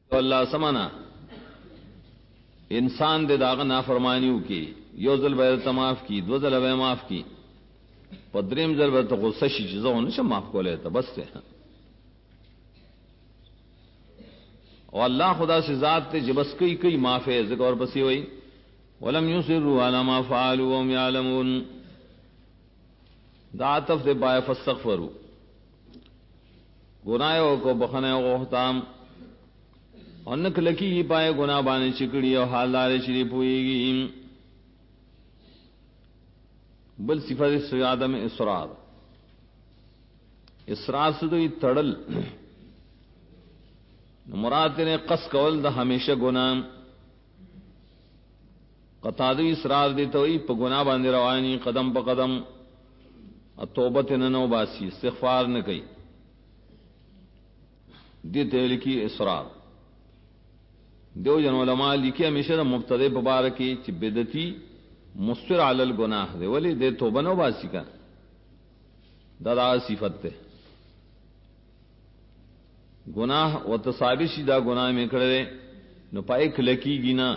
अल्लाह समाना इंसान दे दाग नाफरमानियों की यो ज़ल बैर माफ की, दो ज़ल वे माफ की, पद्रीम ज़ल बैर तो गुस्सा शी चीज़ों उनसे माफ को लेता बस से। और अल्लाह खुदा से ज़ात थे जबस कई कई माफ है ज़िक्र और बसी हुई वलम युसिरु अला मा फ़अलू वहुम यअलमून। दातफ दे बाय फस्तगफिरू गुनाहों को बखने को हताम और नकलकी ही पाए गुना बाने चिकड़ी और हालदार शरीफ हुई बल सिफत से आदम इसरार इसरार से तो ये तड़ल मुराद ने कस कवल द हमेशा गुना कतादी इसरार दी तो प गुना बांधे रवानी कदम प कदम तौबत न बासी इस्तिग़फ़ार न कई दी तेल की इसरार दो जन उलमा लिखे हमेशा मुब्तदे बबार की च बिदती मुस्तिर अलल गुनाह दे वली दे तौबा न बासी का दादा सिफत थे गुनाह व तसाबिश दा गुनाह में करे न पाइक लकी गिना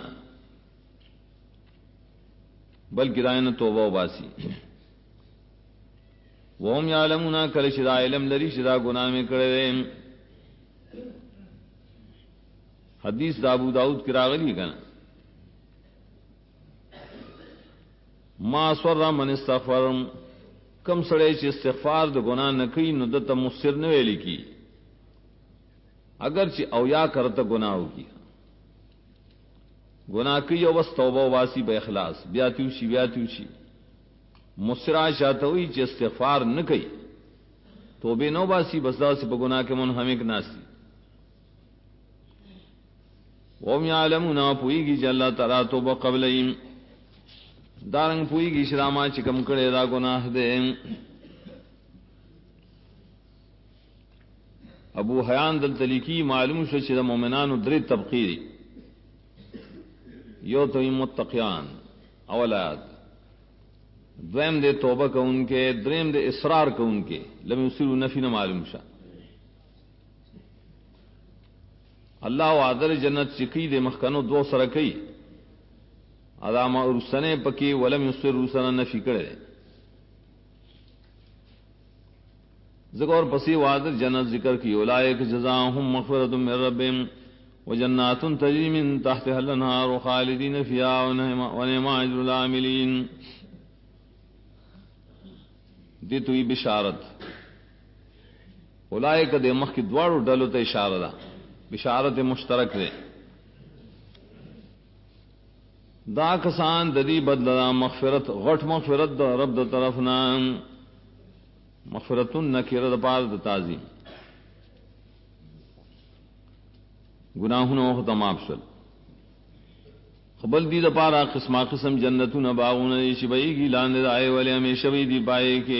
बल्कि दायन तौबा बासी वहम यालमुना कल शिदा इलम लरी शिदा गुनाह में करे। हदीस दाबू दाऊद की रागली का मा स्वर्रा मन इस्तग़फ़र कम सड़े च इस्तिग़फ़ार द गुनाह न कई न दत मुस्सिर न वेली की अगरचे अवया करत गुनाह की गुनाह की बस तौबा वासी बे इखलास ब्यात्यूशी मुस्रा चाहते हुई च इस्तिग़फ़ार न कई तौबे नो बासी बसदा से गुनाह के मुनहमिक नासी वम यालमुना पुईगी ज अल्लाह तआला तौबा क़ब्ल दारंग पुईगी शरामा चिकम करे दा गुनाह दे। अबू हयान दल तलीकी मालूम शो च मोमिनान दरे तबक़ी यो तो मुत्तक़ियान अवलाद द्वैम दे तौबा का उनके द्रेम दे इसरार का उनके लम युसिरु नफी न मालूम शा अल्लाह आदर जन्नत चिकी दे मखनो दो सरकई अदामा रुसने पकी वलम युसिर रुसना नफी करे ज़िक्र और पसी वादर जन्नत जिक्र की उलाइक जज़ाहुम मग़फ़िरतुम मिन रब्बिहिम व जन्नातुन तजरी मिन तहतिहा अल-अनहार खालिदीन फ़ीहा व निअमा अज्रुल आमिलीन। दी तुई बिशारत उलाइक दे मख की द्वार डलो ते इशारा बिशारत मुश्तरक दे दा कसान ददी बदला मग़फ़िरत गठ मग़फ़िरत द रब द तरफना मग़फ़िरतुन नकीरत पार द ताज़ीम गुनाहुन वह तमाफसल खबल दी द पारा किस्मा किस्म जन्नतुन बागुन शिबई की लाने आए वाले हमेशा भी दी पाए के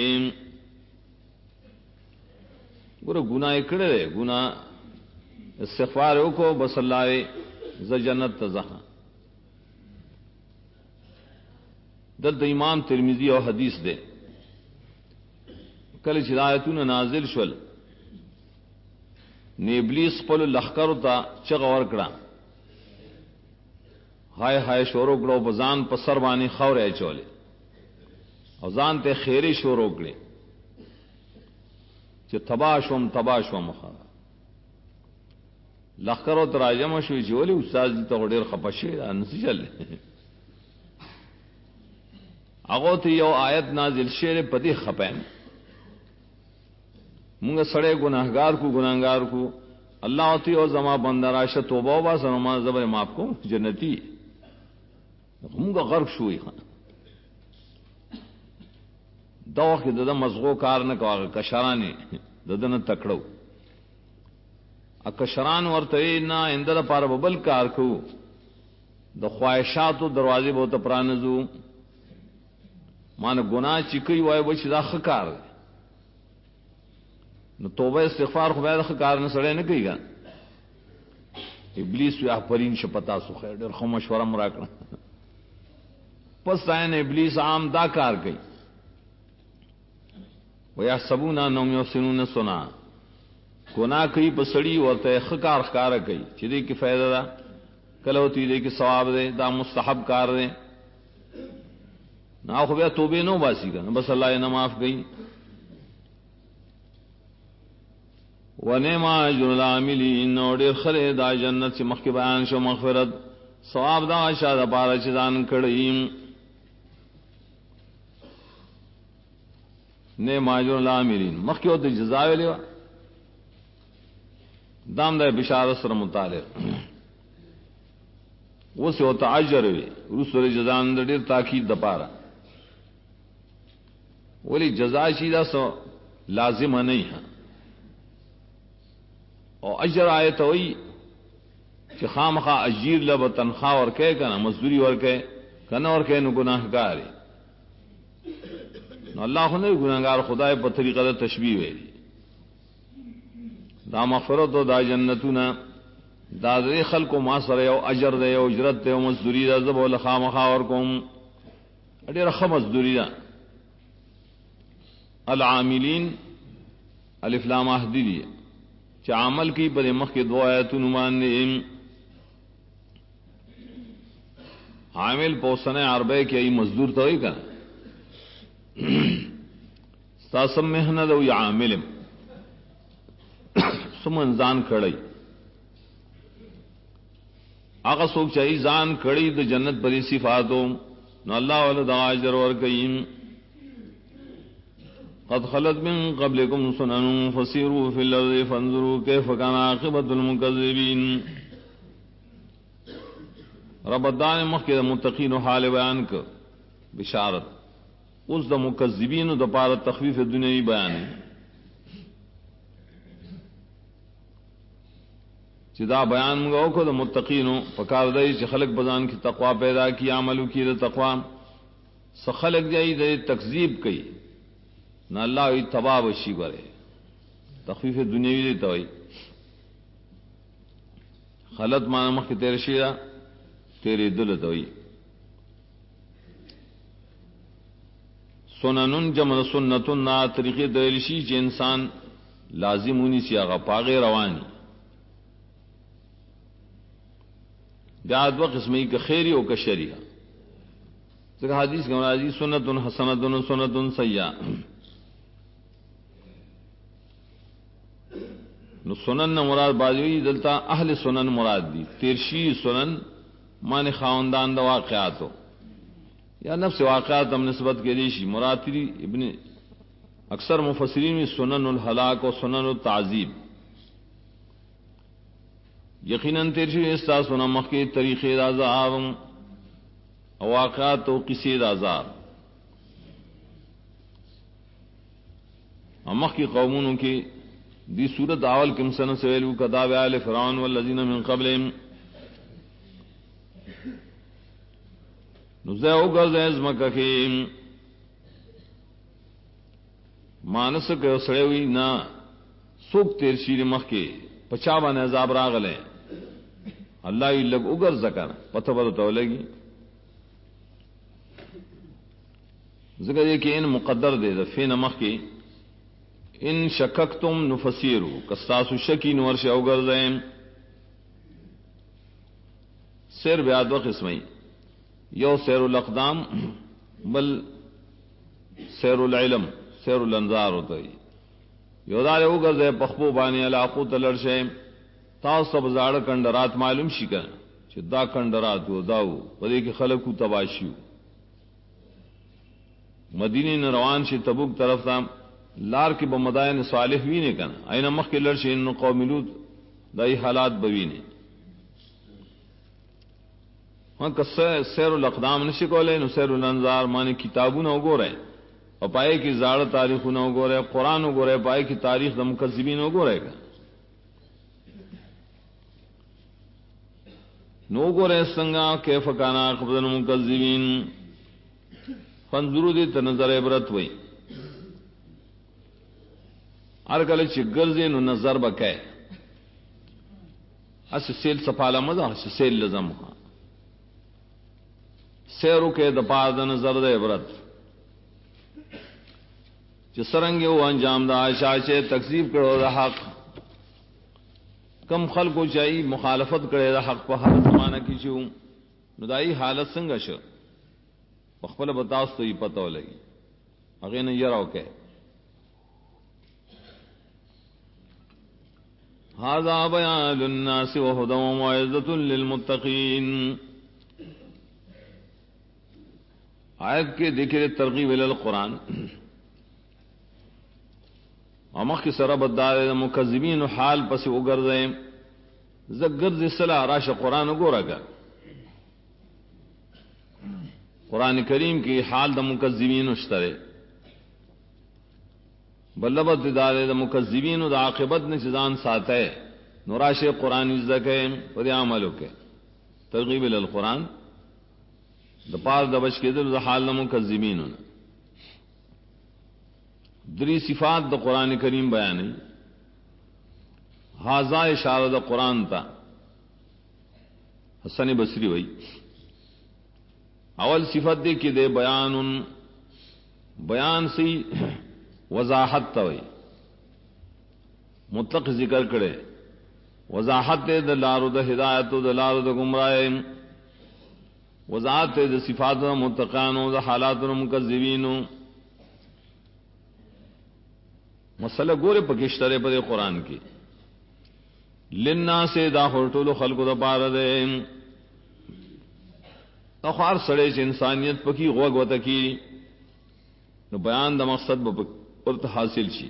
गुरु गुनाह करे गुनाह इस्तिग़फ़ार को बसल्लाए ज जन्नत तज़हा दल इमाम तिरमिज़ी और हदीस दे कल हिदायतुन नाजिल शुल ने इब्लीस पल लखकर था चगवर कड़ा हाय हाय शोरो कड़ो बजान पसर बानी खौर है चोले और जान ते खेरे शोरो कड़े च तबाशम खा लखकर तराजम शुई जोली उस्ताद जी तो डेर खपशे अनसी चल अगो थी यो आयत नाजिल शेर पति खपैन मुंगे सड़े गुनाहगार को गुनाहगार को अल्लाह होती और जमा बंदराश तोबा बा सनमा जबर माफ को जन्नती मुंगा गर्क शुई खान दवा के ददा मजगो कार न कहा कशराने ददन तकड़ो अकशरान वर्ते ना इंदर पार बबल कार को द ख्वाहिशात दरवाजे बहुत प्रानजू मान गुनाह चिकई वाय वच दा खकार न तौबा इस्तिग़फ़ार खुदा खकार न सड़े न कईगा इब्लीस या फरीन शपता सु खैर डर खो मशवरा मराकना पस आयन इब्लीस आम दा कार गई वया सबूना नौम युसिनून सुना گناہ کوي پسړي ورته خکار خکار کوي چې دې کې فائدہ ده کله وتی دې کې ثواب ده دا مستحب کار ده نه خو بیا توبه نو باسي کنه بس الله یې نه معاف کوي ونعم اجر العاملین اور ډېر خره دا جنت چې مخکې بیان شو مغفرت ثواب دا شاده پاره چې ځان کړی نعم اجر العاملین مخکې او د جزا ویلو دام د بشارت سره متعلق وسه او تعجر وی رسول جزان د ډېر تاکید د پاره ولی جزا شي دا سو لازم نه ہے او اجر آیت وی چې خامخا اجیر له تنخواه ورکه کنه مزدوری ورکه کنه ورکه نو ګناهګار نو الله خو نه ګناهګار خدای په طریقه د تشبیه ویلی دا مغفرت او دا جنتونه دا دې خلکو ما سره یو اجر دی او اجرت دی او مزدوری دا زبو له خامخا ورکوم ډېر ښه مزدوری ده العاملین الف لام اهدی چې عمل کوي په مخ کې دوه آیاتونه باندې عامل پوسنه عربه کې ای مزدور ته وي کنه تاسو مهنت او عامل سمون ځان کړی هغه څوک چې ځان کړی د جنت په صفاتو نو الله ول د اجر ورکړي قد خلت من قبلكم سنن فسيروا في الارض فانظروا كيف كان عاقبه المكذبين رب دان مخکې د متقین حال بیان ک بشارت اوس د مکذبین د پاره تخفیف دنیوي بیان چې دا بیان موږ وکړو د متقینو په کار دی چې خلق بزان کی تقوا پیدا کی عملو کی د تقوا څخه خلق دی د تکذیب کوي نہ اللہ وی تباہ وشی کرے تخفیف دنیاوی دی توئی خلط مانا مخ کی تیر شیرہ تیری دل توئی سننن جمع سنتن نا طریقی دلیشی چی انسان لازم ہونی سی آغا پاغی روانی بیاد و قسمی کا خیری و کا شریعہ ذکر حدیث کا مرادی سنتن حسنتن سنتن سیاء نو سنن مراد باجوی دلتا اہل سنن مراد دی تیرشی سنن مان خاوندان دا واقعاتو یا نفس واقعات ہم نسبت کے لیشی مراتری ابن اکثر مفسرین میں سنن الحلاک و سنن التعذیب یقیناً تیرشی استا سنن مخی طریقے دا عذاب واقعات و قصے دا عذاب مخی قومونوں کی دی صورت اول کم سن سویلو کذاب آل فرعون والذین من قبلهم نزاو گرز ازمکا کی مانس که سڑیوی نا سوک تیر شیر مخ کے پچابان عذاب راغلے اللہ ہی لگ اگر زکر پتہ بدتو لگی ذکر یہ کہ ان مقدر دے دفین مخ کی ان شککتم نفسیرو کستاسو شکی نورش اوگر زیم سیر بیاد و قسمی یو سیر الاقدام بل سیر العلم سیر الانظار ہوتا ہے یو دار اوگر زیم پخبو بانی علاقو تلرشے تاو سب زاڑ کندرات معلوم شکا چھ دا کندرات ہو داو پدے کی خلقو تباشیو مدینی نروان شی تبوک طرف تام لار کی بمدائن صالح وی نے کنا اینا مخ کے لڑشے ان قوم لوط دای حالات بوی نے ہاں کس سیر الاقدام نشی کولے نو سیر الانظار معنی کتابوں نہ وګورئ او پائے کی زاړه تاریخونه وګورئ قران وګورئ پائے کی تاریخ د مکذبین وګورئ نو وګورئ څنګه کیف کان عاقبۃ المکذبین فانظروا دې نظر عبرت وئی ہر کله چې ګرځې نو نظر بکای اس سیل صفاله مزه اس سیل لزم سیرو کې د پاد نظر د عبرت چې سرنګ یو انجام د عائشہ چې تکذیب کړو د حق کم خلکو چای مخالفت کړي د حق په هر زمانہ کې شو نو دای حالت څنګه شو خپل بتاوس ته یې پته ولګي هغه نه یراو کې هذا بیان للناس وهدى وموعظة للمتقین آیت کے ذکر ترغیب الی القرآن امخ سره بدار مکذبین حال پس وګرځي زګرځي صلا راشه قرآن وګورګا قرآن کریم کی حال د مکذبین اشتره بلبد دار د مکذبین د عاقبت نشان ساته نوراشه قرآن زکه پر عملو کې ترغیب ال القرآن د پاس د بچ کېدل د حال د مکذبین دری صفات د قرآن کریم بیانې هاذا اشاره د قرآن تا حسن بصری وای اول صفت دې کې د بیان سی وضاحت توي مطلق ذکر کړي وضاحت د لارو د هدایت او د لارو د گمراهی وضاحت د صفات او متقین او د حالات او مکذبین مسله ګوره پکشتره په قرآن کې للناس دا هټولو خلقو د پاره ده اخر سره چې انسانیت پکې غوږ وته کی نو بیان د مقصد به ورته حاصل شي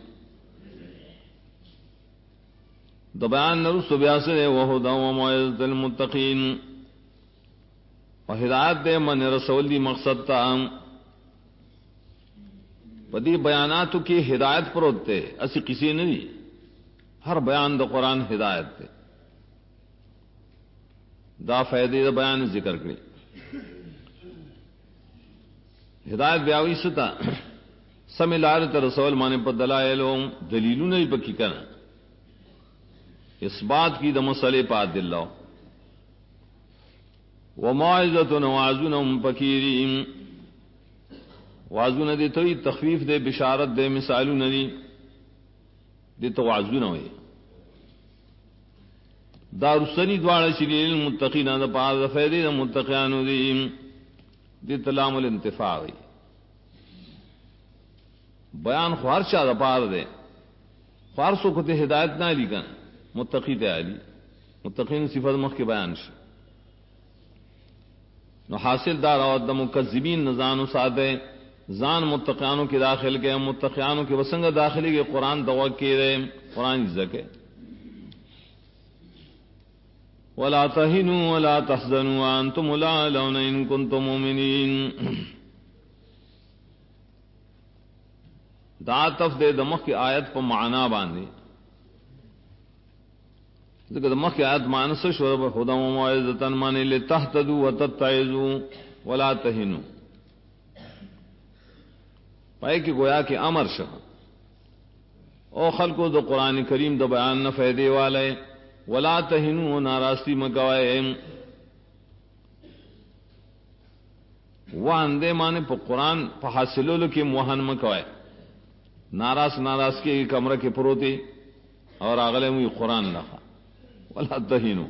د بیان نو سبیاسه وهدى وموعظة للمتقین او هدایت دې من رسول دی مقصد ته پدې بیاناتو کې ہدایت پر ہوتے اسی کسی نے نہیں ہر بیان دا قرآن ہدایت تے دا فائدے دا بیان ذکر کرے ہدایت بیاوی ستا سمی لارت رسول مانے پر دلائلوں دلیلوں نہیں پکی کرنا اس بات کی دا مسئلے پا دلو وموعظۃ وعظون پکیرین وعظونه دي ته تخفیف دے بشارت دے مثالونه دي دي ته وعظونه وي دارسنی دواړه شریل المتقین دا پاره فائدې د متقینانو دي دي تلام الانتفاع وي بیان خو هر چا د پاره ده فارسو کو ته ہدایت نه لیکن متقی ته علی متقین صفات مخ کې بیان شي نو حاصل دار او د مکذبین نزان ساده زان متقیانوں کے داخل کے متقیانوں کے وسنگ داخلی کے قرآن دوا کے رہے قرآن زکے ولا تهنوا ولا تحزنوا وانتم الاعلون ان كنتم مؤمنين دا عطف دے دمخ کی آیت پر معنا باندې ذکر دمخ کی آیت معنی سے شورب خدا و موعظۃ معنی لتهتدوا وتتعظوا ولا تهنوا پائے کہ گویا کہ امر شاہ او خلقو دو قرآن کریم دو بیان نہ فائدے والے ولا تہنوا ناراستی مکوائے وان دے مانے پا قرآن پا حاصلولو کی موہن مکوائے ناراس کے کمرہ کے پروتی اور اگلے موی قرآن لخا ولا تہنوا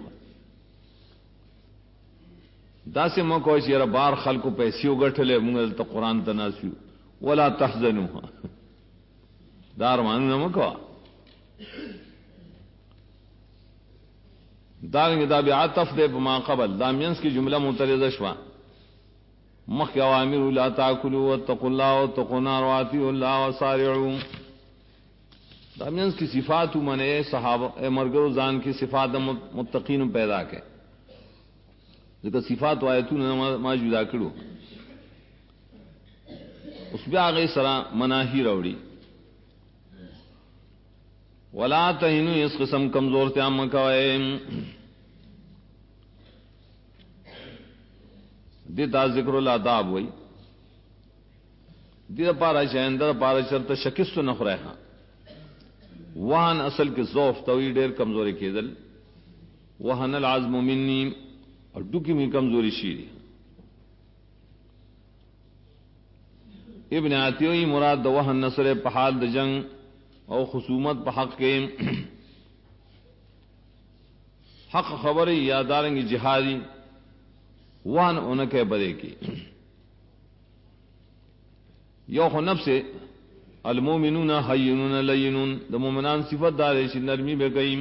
دا سے مکوائے چیرہ بار خلقو پیسیو گٹھلے مونگل تا قرآن تناسیو ولا تحزنوا دار مانو نمکوا دارنگی دا بعطف دے بما قبل دامینس کی جملہ مترجہ شوا مخ اوامر لا تاکلوا واتقوا الله واتقوا النار واطیعوا الله وصارعوا دامینس کی صفات منے صحابہ مرگرو زان کی صفات متقین پیدا کے ذکر صفات آیتوں ما جدا کړو اس بیا غی سرا مناہی روڑی ولا تہنوا اس قسم کمزور تیام مکوائے دیتا ذکر الاداب ہوئی دیتا پارا شہندر پارا شرط شکست نخرہ وہن اصل کے ضعف توی ډیر کمزوری کېدل وہن العزم منی اور ډوکی می کمزوری شیری ابن عتیوی مراد د وهن نصر په حال د جنگ او خصومت په حق کې حق خبری یادارنگی جہادی وان انکے بدے کی یو خو نفس المؤمنون حینون لینون د مومنان صفت دار چې نرمی به کوي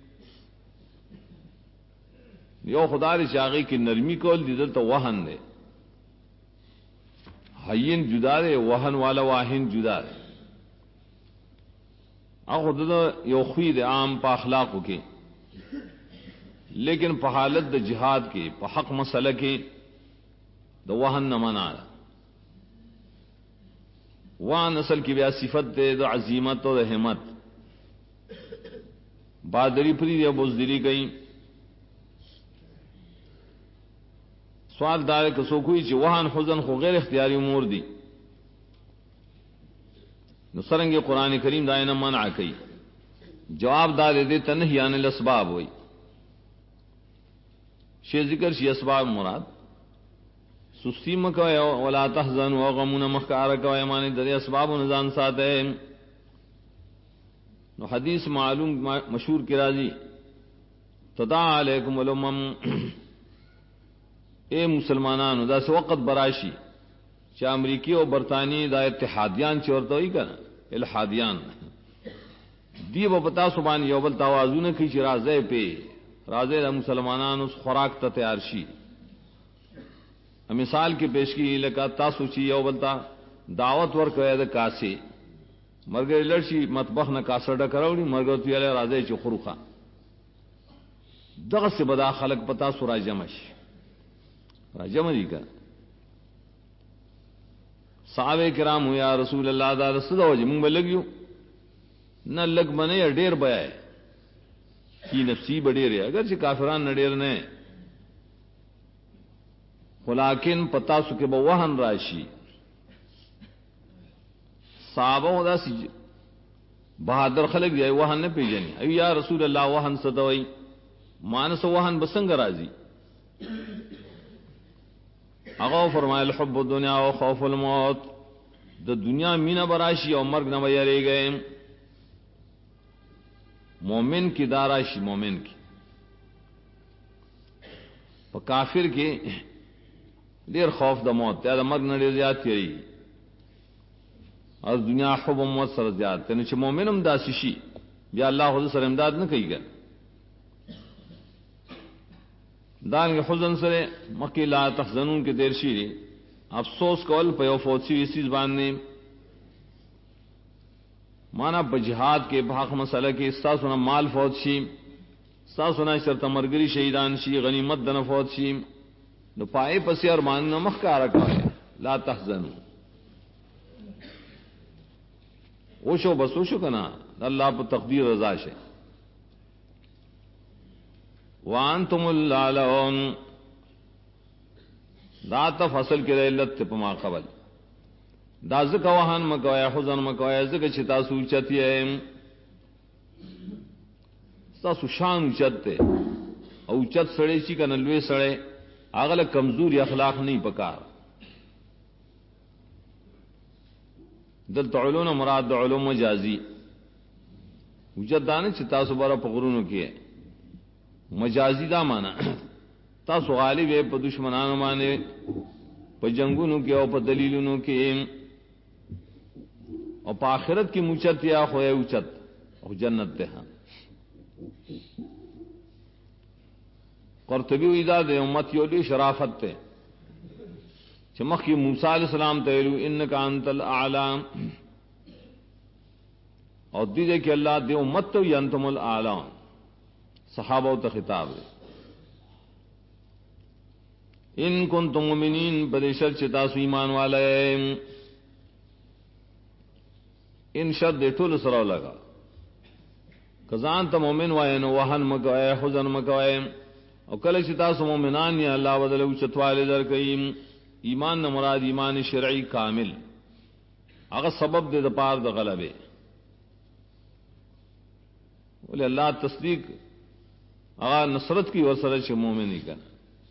یو خدای شاغي کی نرمی کول دي دلته وهن دی حین جدا دی وهن والا واهن جدا دی هغه د یو خوی د عام په اخلاقو کې لیکن په حالت د جهاد کې په حق مسله کې د وهن نه منع وان اصل کی بیا صفت دے د عظمت او د همت بادری پری دی بوزدلی گئی سوال دار کسو کوئی چې وهن حزن خو غیر اختیاری امور دي نو سرنګ قران کریم دا نه منع کوي جواب دار دې تنهی عن الاسباب وای شی ذکر شی اسباب مراد سستی مکوئے ولا تحزنوا وغمون مخکار کوئے معنی در اسباب و نظام ساتے نو حدیث معلوم مشہور کی راضی تدعا علیکم الامم اے مسلمانانو دا سے وقت براشی چا امریکی و برطانی دا اتحادیان چورتوئی کنا الحادیان دی با پتا سبان یوبل توازون کی چی رازے پہ رازے دا مسلمانانو خوراک تا تیار شی مثال کی پیش کی لکا تاسو چی یو بلتا دعوت ورکوی دا کاسی مرگر لڑشی مطبخ نا کاسر ڈکراوڑی مرگر توی علی رازے چی خروخا دغس سے بدا خلق پتا سو راجمش راجمشی کا صحابہ کرام یا رسول اللہ دا رسول ہو جی مونگ بلگیو نہ لگ بنے یا ڈیر بیائے کی نفسی بڑیر ہے اگرچہ کافران نہ ڈیر نے ولیکن پتا سو کہ وہن راشی صحابہ دا سی بہادر خلق جائے وہن نہ پیجنی ایو یا رسول اللہ وہن ستوئی مانس وہن بسنگ راضی اغاو فرمائے الحب الدنیا و خوف الموت دا دنیا مینا براشی اور مرگ نہ بیرے گئے مومن کی داراشی مومن کی کافر کی دیر خوف د موت یا د مرګ نه ډیر زیات کیږي او دنیا حب موت سره زیات ته چې مؤمنم داسې شي بیا الله خو سره امداد نه کوي ګر دانګ حزن سره مکه لا تحزنون کې دیر شي افسوس کول په یو فوت شي سیس باندې معنا په جهاد کې په حق مسله کې استاسو نه مال فوت شي استاسو نه شرط مرګري شهیدان شي غنیمت د نه فوت شي نو پائے پسی ارمان نہ مخکار رکھا لا تحزنوا اوشو بس اوشو کنا اللہ پر تقدیر رضا شے وانتم اللالون دا تفصل کی رہلت پما قبل دا زکا وحان مکویا حزن مکویا زکا چتا سوچتی ہے ستاسو شان اوچتے اوچت سڑے چی کنا لوے سڑے اغل کمزوری اخلاق نہیں پکار دل علوم مراد علوم مجازی وجد دانے چھ تاسو بارا پغرونو کیے مجازی دا مانا تاسو غالب ہے پا دشمنانو مانے پا جنگونو کے او پا دلیلونو کے او پا آخرت کی مچت یا خوئے اچت او جنت تے ہاں قرطبی ویدا دے امت یولی شرافت تے چمخ کی موسیٰ علیہ السلام تیلو انکا انت الاعلام اور دیدے کہ اللہ دے امت تو ینتم الاعلام صحابہ تا خطاب دے ان کنتم مومنین بدے شر چتاسو ایمان والا ہے ان شر دے ٹول سراو لگا کزان تا مومن وائے نو وحن مکوائے حزن مکوائے او کله چې تاسو مؤمنان یا الله بدل او چتواله درکې ایمان نه مراد ایمان شرعي کامل هغه سبب دې د پاره د غلبه ول الله تصدیق هغه نصرت کی ورسره چې مؤمن نه کړه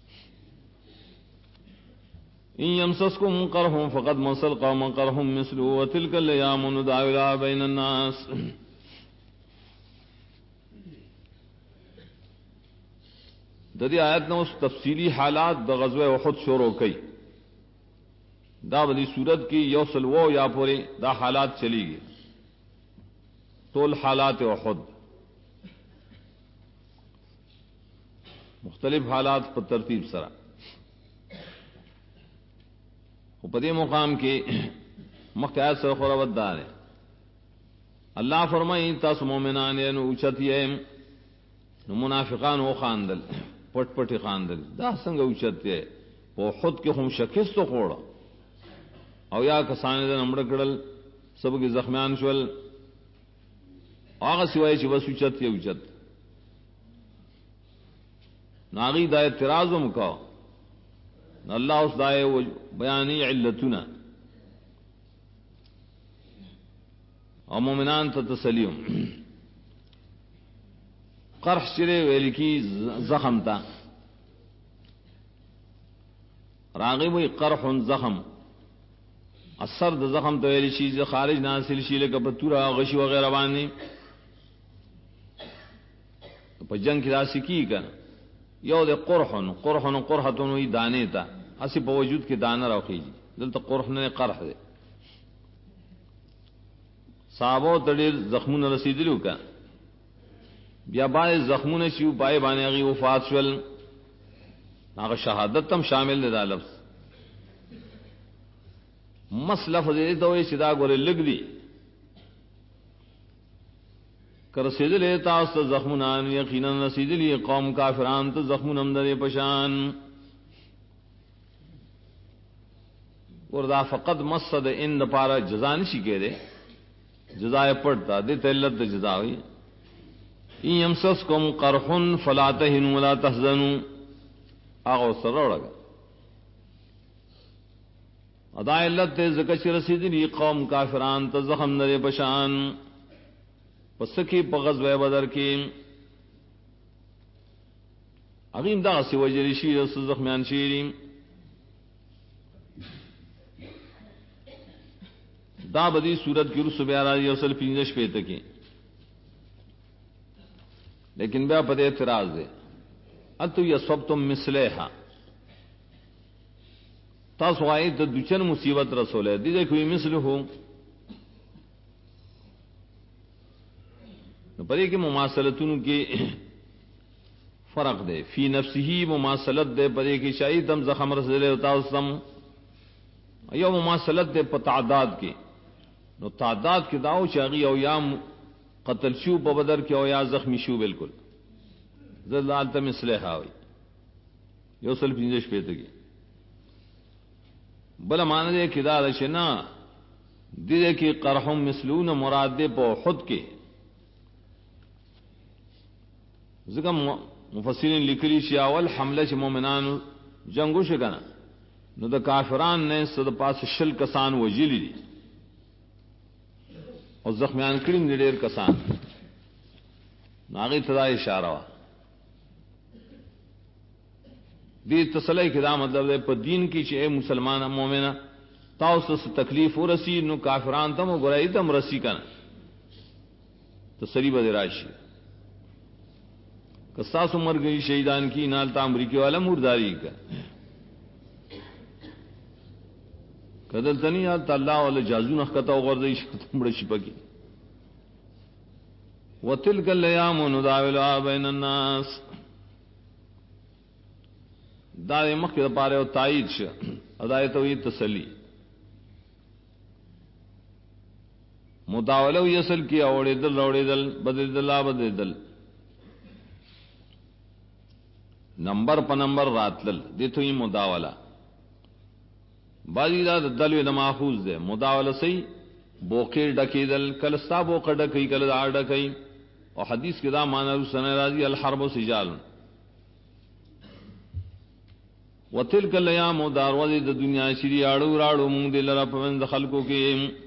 ان يمسسكم قرح فقد مسل قوم قرهم مثله وتلك الايام نداولها بين الناس د دې آیت نو تفصیلی حالات د غزوه احد شروع کړي دا بدی صورت کی یوصل و یا پوری دا حالات چلی گئی طول حالات احد مختلف حالات پر ترتیب سرا پدے مقام کے مخیات سر خوربت دار ہے اللہ فرمائی تاس مومنان اوچتی ہے منافقان و خاندل پٹ پٹی خاندل دا سنگ اوچتی ہے وہ خود کے ہم شکست تو خوڑا او یا کسان دن امڑ کڑل سب کی زخمیان شول آغا سوائے چی بس اوچت یا اوچت ناغی دا اعتراضم کا اللہ اس دائے وہ بیانی علتنا اور مومنان تا تسلیم قرح شرے ویلی کی زخم تا راغب وی قرح زخم اثر د زخم تو ویلی چیز خارج ناصل شیلے کا پتورا غشی وغیرہ بانی پا جنگ کی راسی کی کن یو دے قرحن قرحتن وی دانے تا اسی پا وجود کی دانا روخی جی دلتا قرحن نے قرح دے صحابو تڑیر زخمون رسیدلو کن بیا بائے زخمون شیو پائے بانے اگی وفات شول ناغ شہادت تم شامل دے دا لفظ مسلف دے تو یہ صدا گورے لگ دی کر رسیدلے تاست زخمونان یقیناً رسیدلی قوم کافران تو زخمون امدر پشان اور دا فقط مسد ان پارا جزا نشی کہہ دے جزائے پڑتا دے تلت جزا ہوئی ان یمسسکم قرح فلا تہنوا ولا تحزنوا آغا سرڑا گا ادا علت زکش رسیدلی قوم کافران تو زخم نر پشان پسکی پغزوہ بدر کی اغیم دا سی وجری شیر زخمیان شیریم دا بدی صورت کی رسو بیارا یوصل پینزش پیتا کی لیکن بیا پدے اعتراض دے اتو یصبتم مثلیہا تاسو آئی تا دوچن مصیبت رسول ہے دیدے کوئی مثل ہو پدے کی مماثلتون کی فرق دے فی نفسی مماثلت دے پدے کی شاہی تم زخم رسولے تاسم یو مماثلت دے پا تعداد کی نو تعداد کی داو چاگی او یا قتل شو پا بدر کی او یا زخمی شو بالکل زلالتا مثلیہا ہوئی یو سل پینزش پیتا کی بلا مانا دے کدا رشنا دے کی قرحم مثلون مراد دے پا خود کے ذکر مفسرین لکلی شیاول حملہ چی مومنان جنگو شکنا نو دا کافران نے صد پاس شل کسان وجلی دی اور زخمیان کریم دی دیر کسان ناغی تدا اشارہ وا دی تسلی کی دا مطلب دے پا دین کی چی اے مسلمان مومنہ تاوسط سے تکلیف ہو رسی نو کافران تم و گرائی تم رسی کنا تسلی بدی راشی کستاس مر گئی شہیدان کی نالتا امریکی والا مرداری کا کدل تنی آلتا اللہ والا جازون اخکتا و غرزی شکتا مڑشی پکی وَتِلْكَ الْأَيَّامُ نُدَاوِلُهَا بَيْنَ النَّاسِ دا مخی دا پارے و تائید شا ادایت و تسلی مداولو یسل کی اوڑی دل بدل دل بدل دل نمبر پا نمبر راتلل دیتو ہی مداولہ بازی دا دلوی نماخوز دے مداولہ سی بوکیر ڈکی دل کل ستا بوکر ڈکی کل دا ڈکی اور حدیث کے دا مانا رسول راضی الحرب و سجال وتلک الایام داروازی دا دنیا شری آڑو راڑو مونگ دل را پوند خلقوں کے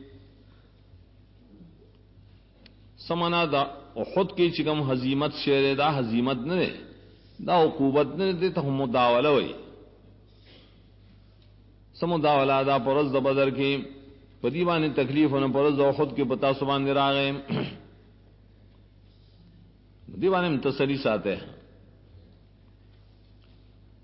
سمنا دا خود کی چکم حزیمت شیر دا حزیمت نہ دے دا عقوبت نہ دے تو مداولہ ہوئی سمداولہ دا پرز دا بدر کی پدیوانی تکلیف ہونے پرز دا خود کے پتا سبان دے راغے دیوانے میں تسلی ساتے ہیں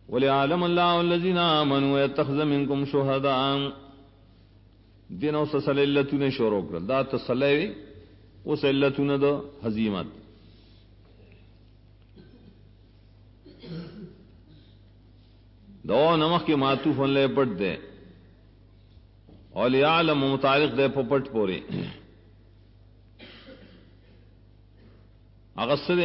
وليعلم الله الذين آمنوا ويتخذ منكم شهداء دینو سسللتونه شروع کړل دا تسلی او سلتونه د هزیمت دو نمخ کی معطوف لے پٹ دے اور ليعلم متعلق دے پپٹ پوری اغسر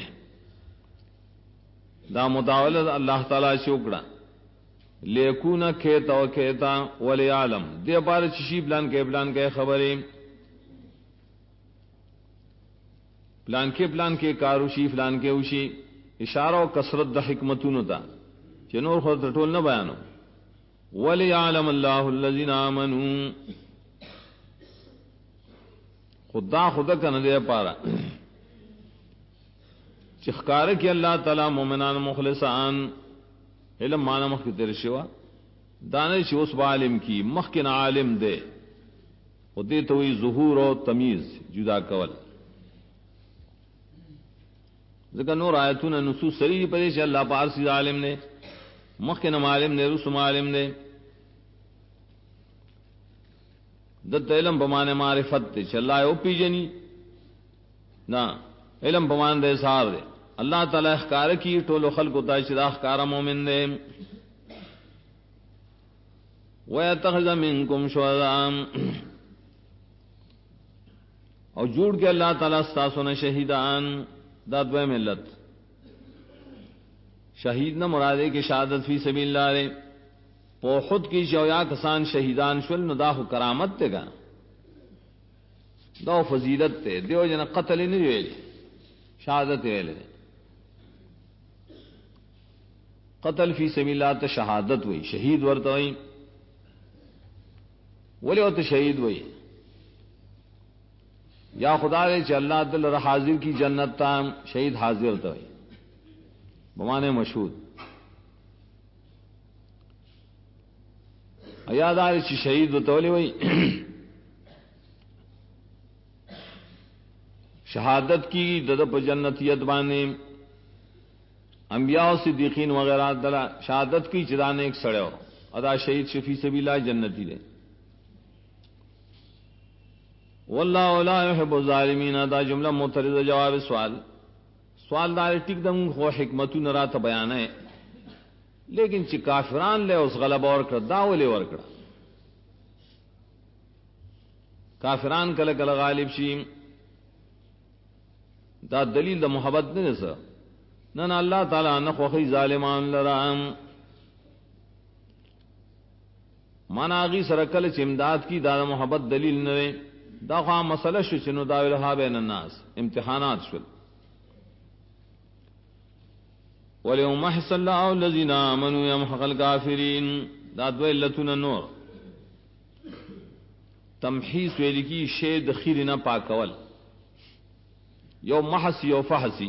دا مداولت اللہ تعالی شکڑا لیکون کھیتا و کھیتا وليعلم دے بارے چشی پلان کے خبریں پلان کے کاروشی پلان کے اوشی اشارہ و کثرت دا حکمتون تا چنور خود ٹول نہ بیانو وليعلم الله الذين آمنوا خدا کا نہ دے پارا چخکار کی اللہ تعالی مومنان مخلصان علم مانا مخ کی تیر شوا دانش اس عالم کی مخکن عالم دے وہ دے تو ظہور و تمیز جدا کول ذکر نور آیتون نصوص سری پریش اللہ پارسی عالم نے مخکن عالم نے رسم عالم نے دت علم بمان معرفت تے چلا او پی جنی نا علم بمان دے سار دے اللہ تعالی اخکار کی ٹولو خلق تا چدا اخکار مومن دے وَيَتَخِذَ مِنْكُمْ شُهَدَاءَ اور جوڑ کے اللہ تعالی استاسون شہیدان داد و ملت شہید نہ مرادے کی شہادت فی سبیل اللہ رے پو خود کی شویا کسان شہیدان شول نو دا کرامت تے گا دا فضیلت تے دیو جن قتل نہیں ویل شہادت ویل قتل فی سبیل اللہ تے شہادت ہوئی شہید ورت ہوئی ولی ہوتے شہید ہوئی یا خدا رے چ اللہ دل حاضر کی جنت تام شہید حاضر تو ہوئی بمانے مشہود ایادار چی شہید بتولی ہوئی شہادت کی ددپ جنتیت بانے انبیاء و صدیقین وغیرہ دلا شہادت کی چدانے ایک سڑے ہو ادا شہید شفی سبیلہ جنتی دے واللہ لا يحب الظالمین ادا جملہ معترض جواب سوال دار ٹک دم خو حکمتو نرات بیان ہے لیکن چی کافران لے اس غلب اور کر داولے ور کر کافران کل کل غالب شیم دا دلیل دا محبت نہیں سا نہ اللہ تعالی نخوخی ظالمان لرام مانا آغی سرکل چی امداد کی دا محبت دلیل نوے دا خواہ مسئلہ شو چنو داولہا بین الناس امتحانات شو وَلِيُمَحِّصَ اللَّهُ الَّذِينَ آمَنُوا وَيَمْحَقَ الْكَافِرِينَ دا دو علتون نور تمحیص ویلی کی شید خیرنا پاکول یو محس یو فحسی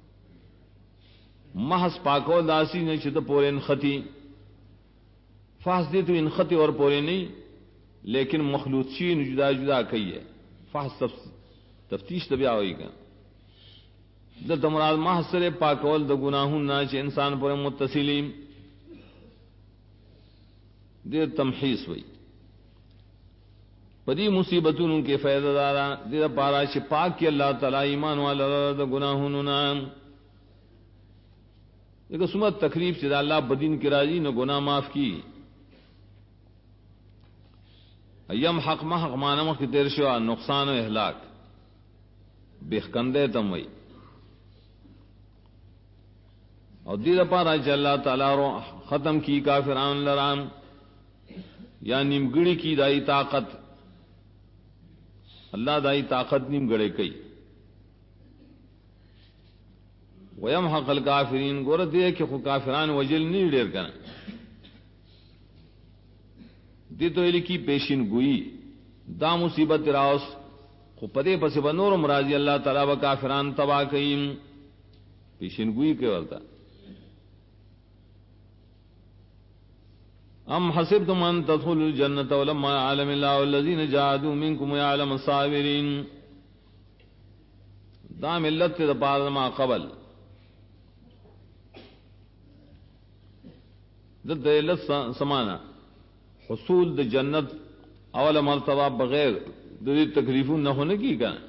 محس پاکول داسی نے چد پورے انخطی فحس دی تو انخطی اور پورے نہیں لیکن مخلوط چین جدا جدا کئی ہے فحس تفتیش تبیا ہوئی گا دا تمراد محصر پاکول دا گناہوں نا چھ انسان پر متصلیم دیر تمحیص ہوئی پدی مصیبتوں کے فیض دارا دیر پارا چھ پاک کی اللہ تعالی ایمان والا دا گناہوں نا دیکھو سمت تکلیف چھ دا اللہ بدین کی راضی نا گناہ معاف کی یم حق محق مانمخ کی تیر شوا نقصان و احلاک بخکندے تموئی اور دیر پارا چھ اللہ تعالی رو ختم کی کافران لرام یا نمگڑی کی دائی طاقت اللہ دائی طاقت نمگڑے کئی ویمحق الکافرین گورا دے کہ خو کافران وجل نہیں ڈیر کنا دی تو ایلی کی پیشن گوئی دا مصیبت راوس خو پدے پس بنور مرازی اللہ تعالی و کافران تباہ کئیم پیشن گوئی کے ورتا ام حسبتم ان تدخلوا الجنة ولما يعلم الله الذين جاهدوا منكم ويعلم الصابرين دا ملت دا بعد ما قبل د علت سمانا حصول د جنت اول مرتبہ بغیر د تکلیفوں نہ ہونے کی کا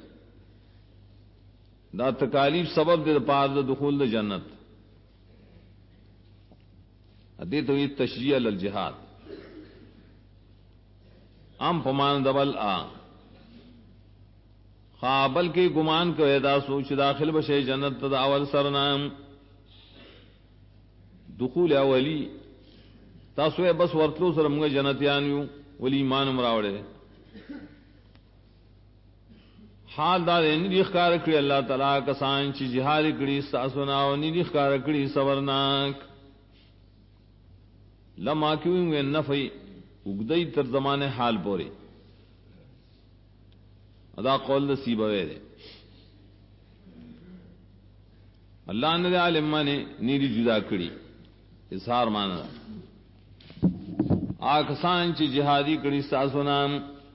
دا تکالیف سبب دے پار د دخول د جنت ادی تو یہ تشجیع للجہاد ام پمان دبل خابل کے گمان کو ادا سوچ داخل بشے جنت تد اول سرنام دخول اولی تاسو بس ورتلو سره موږ جنتیان یو ولی ایمان مراوړې حال دا نه دي ښکار کړی الله تعالی کسان چې جهاد کړي تاسو نه او نه دي ښکار کړی صبرناک لما کیو نفی وګدای تر زمانه حال پورې ادا قول نصیب وې الله نه عالم باندې نیری جدا کړی اظهار معنا آکسان چې جهادي کړي تاسو نام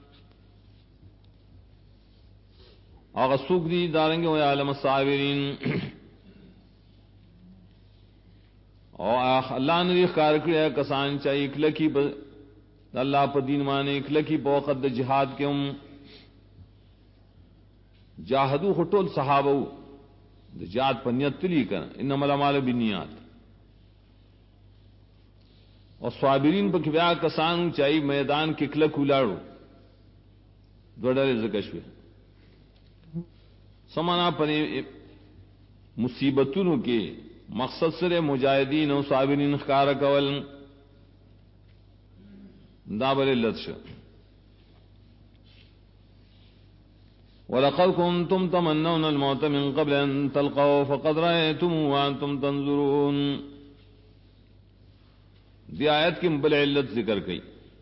هغه څوک دي دارنګ او عالم الصابرین او الله نه ښکار کړی کسان چې اکلکی الله په دین باندې اکلکی په وخت د جهاد کې هم جاهدوا خطول صحابه د جهاد په نیت تلی کړه انما الاعمال بالنیات او صابرین په بیا کسان چای میدان کې کله کولاړو دوړل زکشوي سمانا پر مصیبتونو کې مقصد سره مجاهدین او صابرین ښکار کول دا بل لږ ولقد كنتم تمنون الموت من قبل ان تلقوا فقد رأيتموه وانتم تنظرون دی آیت کی بل علت ذکر کی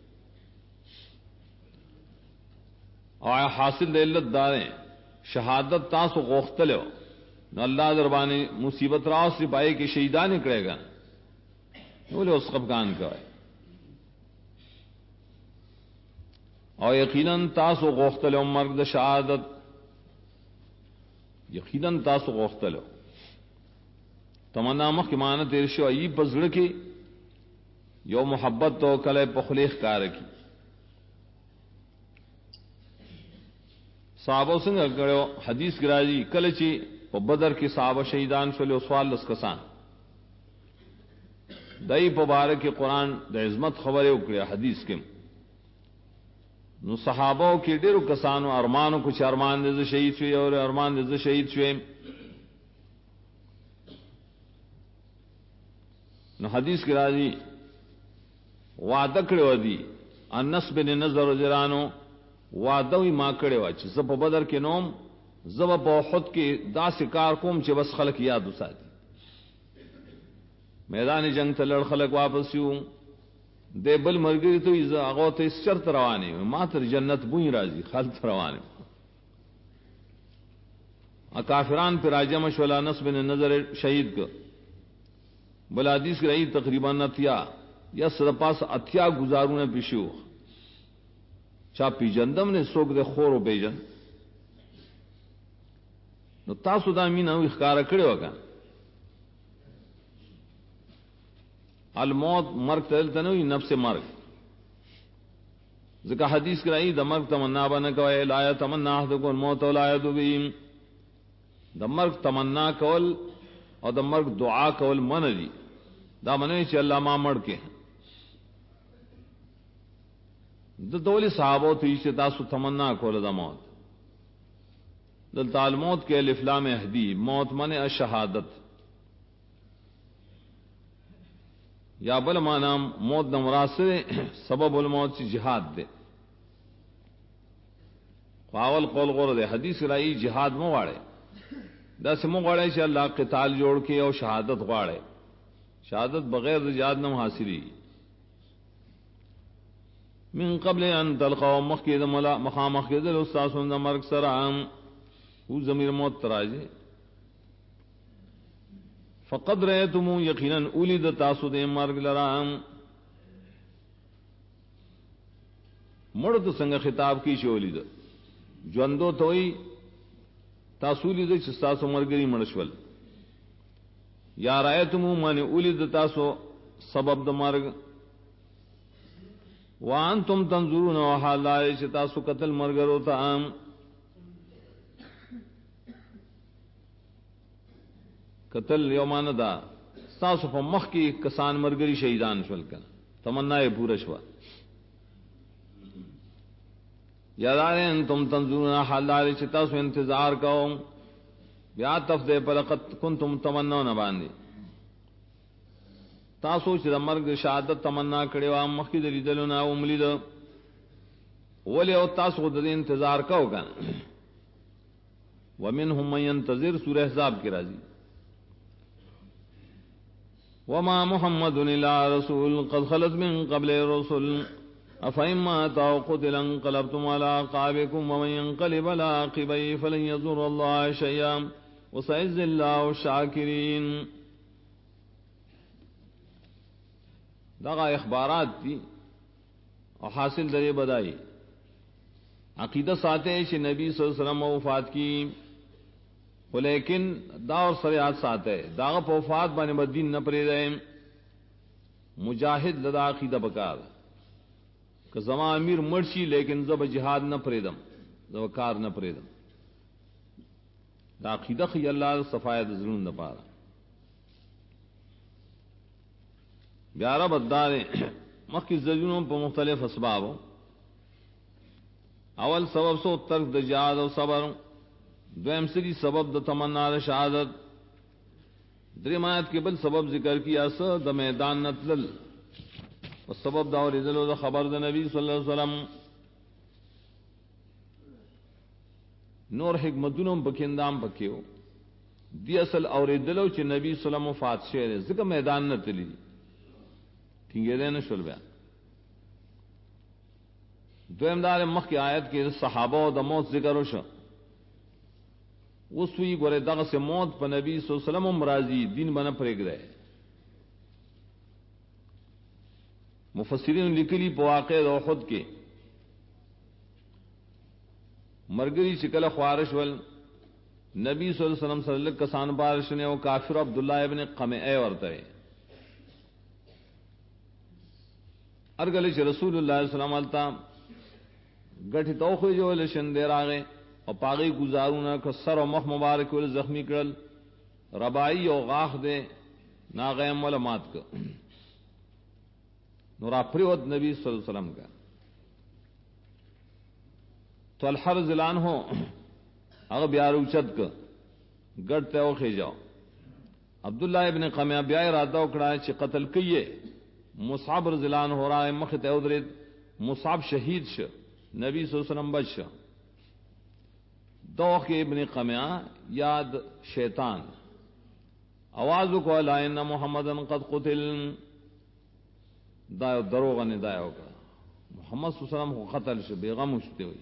اور حاصل د علت داریں شہادت تاسو غوختلو نو اللہ دربانی مصیبت راو سے پائے کہ شہیدان نکڑے گا بولے اس خفقان کا ہے اور یقیناً تاسو غوختلو مرگ د شہادت یقیناً تاسو غوختلو تمنا مخ کی معنی تیرشو ای پزړه کی یو محبت تو کله په خلیخ کار کی صحابه څنګه کړو حدیث کې راځي کله چې په بدر کې صحابه شهیدان شول او سوال لس کسان دای په باره کې قران د عظمت خبره وکړه حدیث کې نو صحابه کې ډیرو کسانو ارمانو کو ارمان دې شهید شوی او ارمان دې شهید شوی نو حدیث کې راځي وعده کړو دی انس بن نظر جرانو وعده ما کړو چې زه په بدر کې نوم زه په احد کې داسې کار کوم چې بس خلک یاد وساتي میدان جنگ ته لړ خلک واپس یو د بل مرګ ته زه هغه ته شرط روانه ما تر جنت بوې راځي خالد روانه ا کافران پر راجم شول انس بن نظر شهید کو بل حدیث کې راځي تقریبا نتیا یا سر پاس اتیا گزارونه پښو چا پیجندم نے سوګ د خورو پیجن نو تاسو دا مين او ښکارا کړو کا الموت مرګ تل تنوي نفس مرګ ځکه حدیث کې راځي د مرګ تمنا باندې کوي لا تمنا احدکم الموت ولا يدبهم د مرګ تمنا کول او د مرګ دعا کول من دي دا منه چې الله ما مړ کې د دولی صحابو ته چې تاسو تمنا کوله د موت د تعال موت کې الف لام اهدی موت منه الشهادت یا بل معنا موت د مراسه سبب الموت چې jihad ده قاول قول غره ده حدیث رائی jihad مو واړي دا سمو غواړي چې الله قتال جوړ کې او شهادت غواړي شهادت بغیر د jihad نه حاصلي من قبل ان تلقوا مخکد ملا مخامخ کېدل استاد د مرګ سره او زمير موت تراجه فقد رأيتم یقینا اولید تاسو د مرګ لرام مړ ته څنګه خطاب کی شولید ژوندو توي تاسو لید چې تاسو مرګري مړشول یا رأيتم من اولید تاسو سبب د مرګ وانتم تنظرون وحالای چې تاسو قتل مرګرو ته عام قتل یومان دا تاسو په مخ کې کسان مرګري شهیدان شول کړه تمنا یې پوره شو یادارین تم تنظرون حالای چې تاسو انتظار کوم بیا تفدی پر قد کنتم تمنون باندې تاسو چې د مرګ شهادت تمنا کړي و مخکې د لیدلو نه وملید ولې او تاسو د انتظار کوو کنه ومنهم من ينتظر سورہ احزاب کی راځي وما محمد الا رسول قد خلت من قبل الرسل افإما مات قتل انقلبتم على أعقابكم ومن ينقلب على عقبيه فلن يضر الله شيئا وسيجزي الله الشاكرين دغه اخبارات دي او حاصل درې بدای عقیدہ ساته چې نبی صلی الله علیه وسلم وفات کی ولیکن دا اور شریعت ساته دا په وفات باندې مدین نه پرې ده مجاهد لدا عقیدہ بکار که زما امیر مرشي لیکن زب جهاد نه پرېدم زو کار نه پرېدم دا عقیدہ خی الله صفایت زرون نه پاره بیا رب دار مخکې زجونو په مختلف اسبابو اول سبب سو ترک د جهاد او صبر دویم سری سبب د تمنا د شهادت درمات کې بل سبب ذکر کیا س د میدان نتل او سبب دا ورېدلو د خبر د نبی صلی الله علیه وسلم نور حکمتونو بکیندام پکيو دی اصل اوریدلو چې نبی صلی الله علیه وسلم وفات شه ځکه میدان نه تللی څنګه نه شول بیا دویم دار مخ کی آیت کې صحابه او د موت ذکر وشو وسوی ګوره دغه سه موت په نبی صلی الله علیه وسلم مرضی دین باندې پرېګره مفسرین لیکلي په واقع د احد کې مرګري شکل خوارش ول نبی صلی الله علیه وسلم صلی الله علیه کسان بارش نے او کافر عبد الله ابن قمئه ورته ارګل چې رسول الله صلی الله علیه وسلم التا غټي توخه جو لشن دی راغه او پاغي گزارونه ک سر او مخ مبارک ول زخمی کړل ربائی او غاخ دے ناغیم ولا مات ک نور اپریوت نبی صلی اللہ علیہ وسلم کا تو الحرز لان ہو اگر بیارو چد ک گڑتے او خیجاو عبداللہ ابن قمیہ بیا ارادہ وکړه چې قتل کیه مصعب رضی اللہ عنہ ہو رہا ہے مخت اودرید مصعب شہید ش نبی صلی اللہ علیہ وسلم بچ دوخ ابن قمیہ یاد شیطان آواز کو لا ان محمدن قد قتل دا دروغ نه دا وکړه محمد صلی الله علیہ وسلم کو قتل ش بیغم شته وي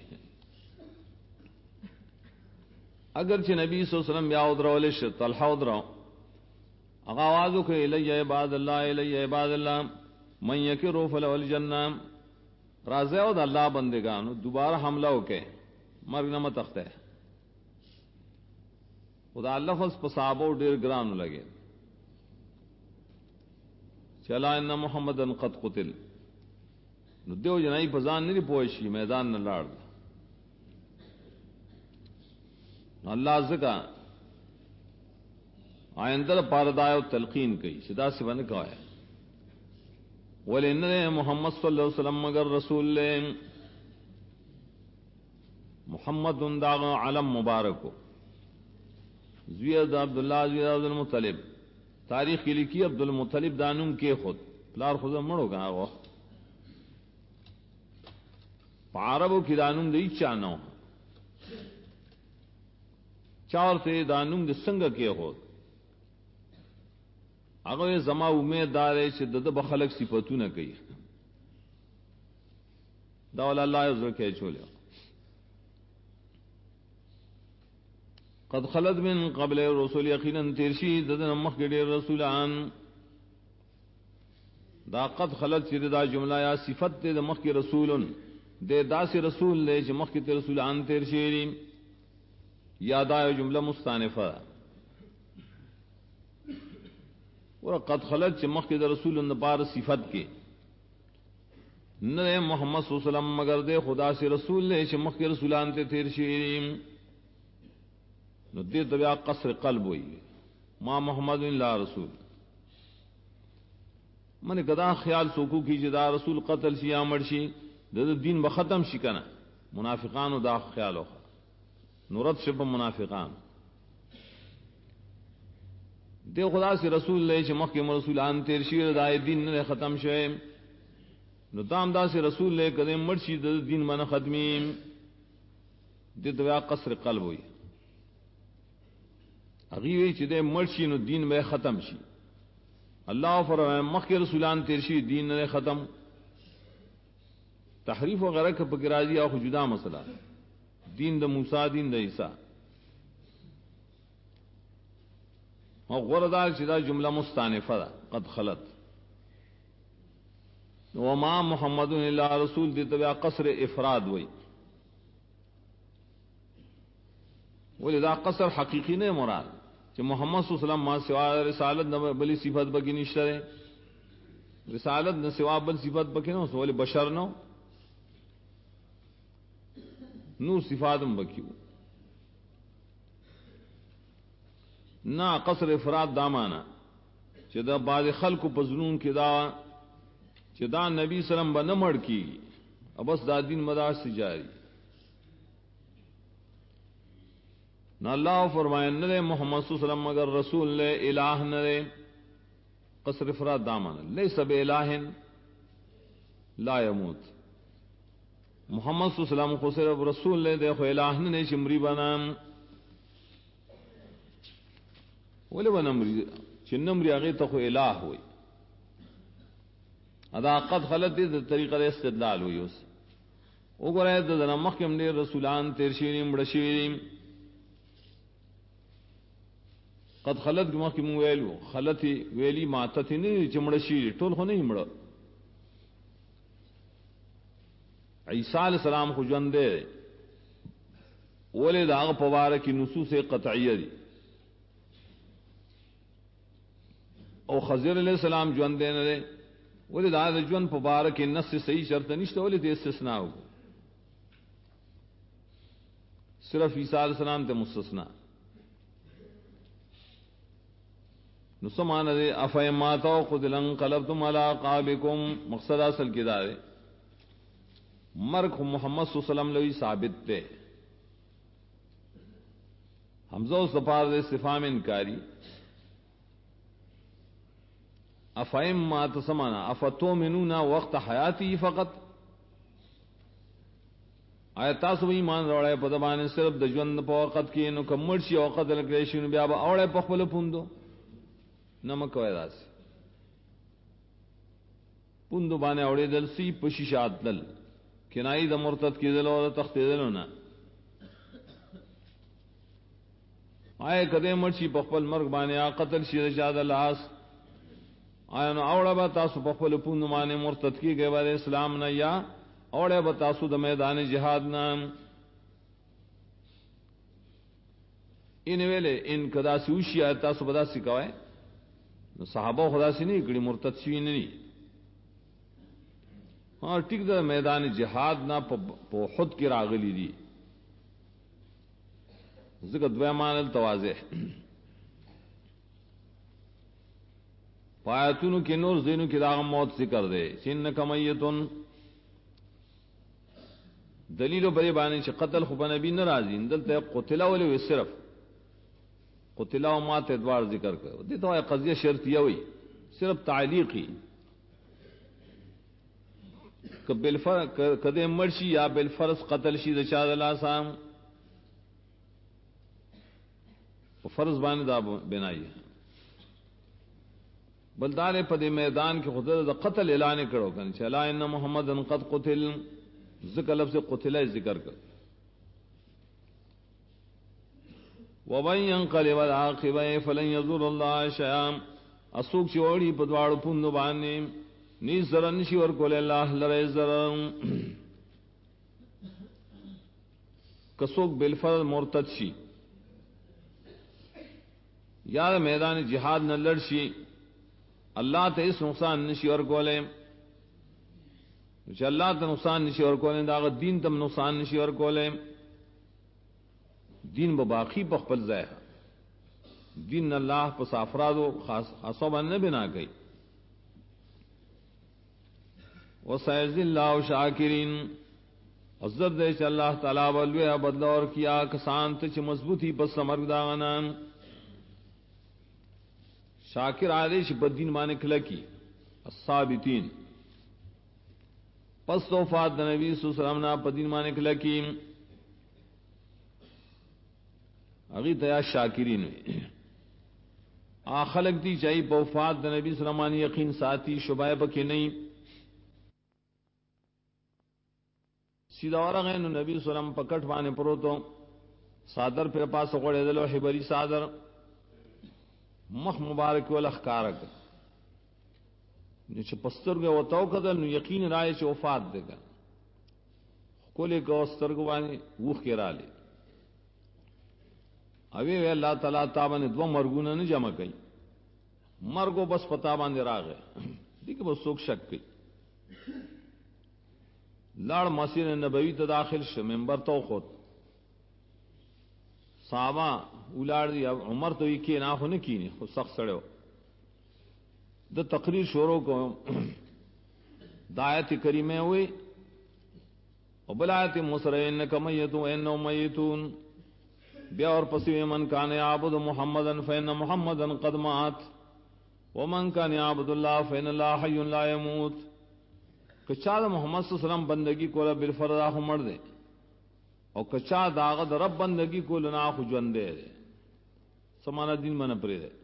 اگر چې نبی صلی الله علیہ وسلم بیا ودرول ش طلحه ودرو اغا आवाज کو الی عباد الله الی عباد الله من یکرو فلو الجنہ راضی او د الله بندگانو دوباره حمله وکي مرګ نه متخته خدا لفظ په صحابه ډیر ګران لګي چلا ان محمدن قد قتل نو دیو جنای په ځان نه پوه شي میدان نه لاړ الله زکا آئندہ پاردائے تلقین کی صدا سے بن کا ہے ولن محمد صلی اللہ علیہ وسلم مگر رسول محمد داغ علم مبارک زید عبداللہ زید عبد المطلب تاریخ کی لکھی عبد المطلب دانم کے خود لار خود مڑو گا وہ عربو کی دانم دی چانو چار تے دانم د سنگ کے خود هغه زما امید دار چې د بخلق صفاتونه کوي دا ول الله عز وجل چولې قد خلد من قبل الرسول یقینا ترشی د مخ ګډي رسولان دا قد خلد چې دا جمله یا صفت د مخ کې رسولن د داسې رسول له چې مخ کې رسولان ترشی یادا جمله مستانفه اور قد خلت چې مخکې د رسول الله بار صفت کې نه محمد صلی الله علیه وسلم مگر دے خدا سے رسول له چې مخکې رسولان ته تیر شي نو دې بیا قصر قلب وي ما محمد الا رسول من کدا خیال سوکو کی چې دا رسول قتل شي یا مړ شي د دین به ختم شي کنه منافقانو دا خیال وکړه نورت شپ منافقان دی خدا سے رسول له چې مخکې رسولان تیر شي دا دین نه ختم شي نو تام دا سے رسول له کده مړ شي د دین باندې ختمي د دوا قصر قلب وي هغه وی چې د مړ شي نو دین به ختم شي الله فرمایي مخکې رسولان تیر شي دین نه ختم تحریف وغیرہ کې پکې راځي او جدا مسله دین د موسی دین د عیسی او غردار چې دا جمله مستانفه ده قد خلت وما محمد الا رسول دې تبع قصر افراد وای ولدا قصر حقیقی نه مراد چې محمد صلی الله علیه وسلم ما سوا رسالت نه بلی صفات بګی نشته رسالت نه سوا بل صفات بګی نو سوال بشر نو نور صفاتم بکیو نا قصر افراد دامانا چې دا بعض خلکو په ظنون کې دا چې دا نبی سلام باندې مړ کی او بس دا دین مدار سے جاری نہ اللہ فرمائے نہ محمد صلی اللہ علیہ وسلم مگر رسول لے الہ نہ قصر افراد دامانا لیس بإلہ لا يموت محمد صلی اللہ علیہ وسلم کو صرف رسول لے دیکھو الہ نے شمری بنام ولی بنمری چنمری هغه ته خو الہ وي ادا قد خلت دې طریقه استدلال وي اوس وګورئ د مخکم دې رسولان تیر شي مړ شي قد خلت مخکم ویلو خلت ویلی ماتت نه چې مړ شي ټول خو نه مړ عیسی علیہ السلام خو ژوند دی ولې دا په واره کې نصوص قطعیه دي او خضر علیہ السلام ژوند دی نه ولې دا د ژوند په واره کې نص صحیح شرط نشته ولې د استثناء وو صرف عیسی علیہ السلام ته مستثنا نو سمانه دی افایمات او قدلن قلبتم علی عقابکم مقصد اصل کې دا دی مرک محمد صلی اللہ علیہ وسلم لوی ثابت تے حمزہ و سفار دے استفہام انکاری افائم ما تسمانا افتؤمنون وقت حیاتی فقط آیا تاسو ایمان راوړی په دبانې صرف د ژوند په وخت کې نو کمړ شي او قتل کړی شي بیا به اوړی په خپل پوندو نمک وای داس پوندو باندې اوړی دل سی پشي شاتل کنائی د مرتد کېدل او تختیدل نه آیا کده مرشي په خپل مرګ باندې قتل شي رجاد لاس آیا نو اوړه به تاسو په خپل پوند باندې مرتد کیږي ور اسلام نه یا اوړه به تاسو د میدان جهاد نه ان ویله ان کدا سوشي تاسو بدا سکوای نو صحابه خدا سي نه کړي مرتد شي نه اور ٹک دا میدان جہاد نہ په خود کی راغلی دی ذکر دویمان التواضح پایتونو کې نور زینو کې دا موت ذکر دے سنک میتون دلیل بری باندې چې قتل خو نبی ناراضی دلته قتل ولې صرف قتل او مات ادوار ذکر کړ دي ته قضیه شرطیه وي صرف تعلیقی کدے مرشی یا بالفرض قتل شي د چا د لاسام فرض باندې دا بنای بلدار په دې میدان کې خود د قتل اعلان کړو کنه چې لا ان محمدن قد قتل ذکر لفظ قتل ذکر کړ ومن ينقلب العاقبه فلن يضر الله شيئا اسوک چې وړي په دواړو پوند باندې نی زرن شي ور کول الله لره زرن کسوک بالفرض مرتد شي یا میدان جهاد نه لړ شي الله ته هیڅ نقصان نشي ورکولای، چې الله ته نقصان نشي ورکولای دا دین ته نقصان نشي ورکولای. دین به باقی په خپل ځای، دین الله په افرادو خاصو باندې بنا کوي. وسيجزي الله شاکرین، عزت دې چې الله تعالی ولوي بدل اور کیا کسان ته چې مضبوطی پس مرګدانان شاکر عادش په دین باندې کله کی الثابتین. پس وفات د نبی صلی الله علیه وسلم نه په دین باندې کله کی اغي ته شاکرین خلق دی چای په وفات د نبی صلی الله علیه وسلم یقین ساتي شوبه پکې نه سیدا ورغه نو نبی صلی الله علیه وسلم پکټ باندې پروتو صادر پر پاس غړېدل او حبری صادر مخ مبارک ول اخکارک چې پسترګه وتاو کده نو یقین راځي چې وفات ده کوله کو سترګو باندې وښ کړهاله اوی الله تعالی تابانه دو مرګونه نه جمع کړي مرګو بس پتا باندې راغې دغه بس څوک شک کوي لاړ مسجد نبوی ته داخل شه منبر تو خود صحابه ولار دی عمر ته کې نه خو نه کینی خو سخت سړیو د تقریر شروع کوم د آیت کریمه وي او بلایت مسرین کمیتو انه میتون بیا اور پسې من کان یعبد محمدن فإن محمدن قد مات ومن کان یعبد الله فإن الله حي لا يموت. کچا د محمد صلی الله علیه وسلم بندگی کوله بالفرض خو مړ دی او کچا داغه د رب بندگی کوله نه خو ژوند دی سمانه دین منه پرې دی.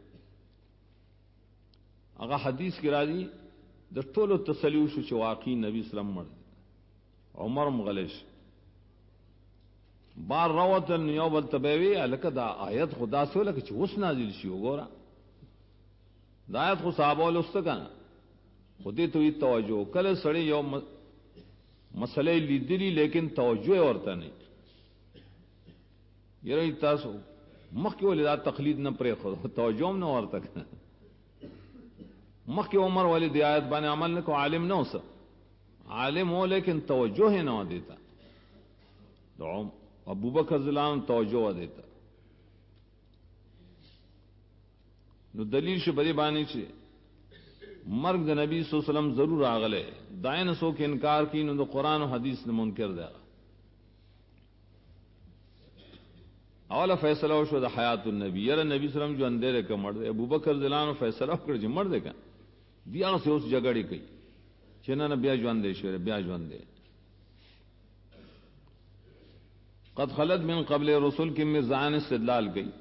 هغه حدیث کې راځي د ټولو تسلیو شو چې واقعي نبی اسلام مړ دی. عمر مغلش بار روتن یو بل تبوی الکه دا آیت خدا سو لکه چې اوس نازل شي وګوره دا آیت خو صحابه ولسته کنه خودی ته توجه کله سړی یو مسلې لیدلی لیکن توجه ورته نه یره تاسو مخکې ولدا تقلید نه پرې خو توجه نه ورته مخکې عمر ولې د آیت باندې عمل نه کو عالم نه اوسه عالم هو لیکن توجه نه دیتا دوم ابو بکر زلان توجه دیتا نو دلیل شو بری باندې چې مرگ د نبی صلی الله علیه وسلم ضرور راغله داین سو کې انکار کین نو قرآن او حدیث نه منکر دی. اوله فیصله شو د حیات النبی یره نبی صلی الله علیه وسلم جو اندره ک مړ دی ابو بکر زلان فیصله کړ چې مړ دی ک بیا اوس جګړې کوي چې نه بیا ژوند دی شوی بیا ژوند دی. قد خلت من قبل رسول کې مرزان استدلال کوي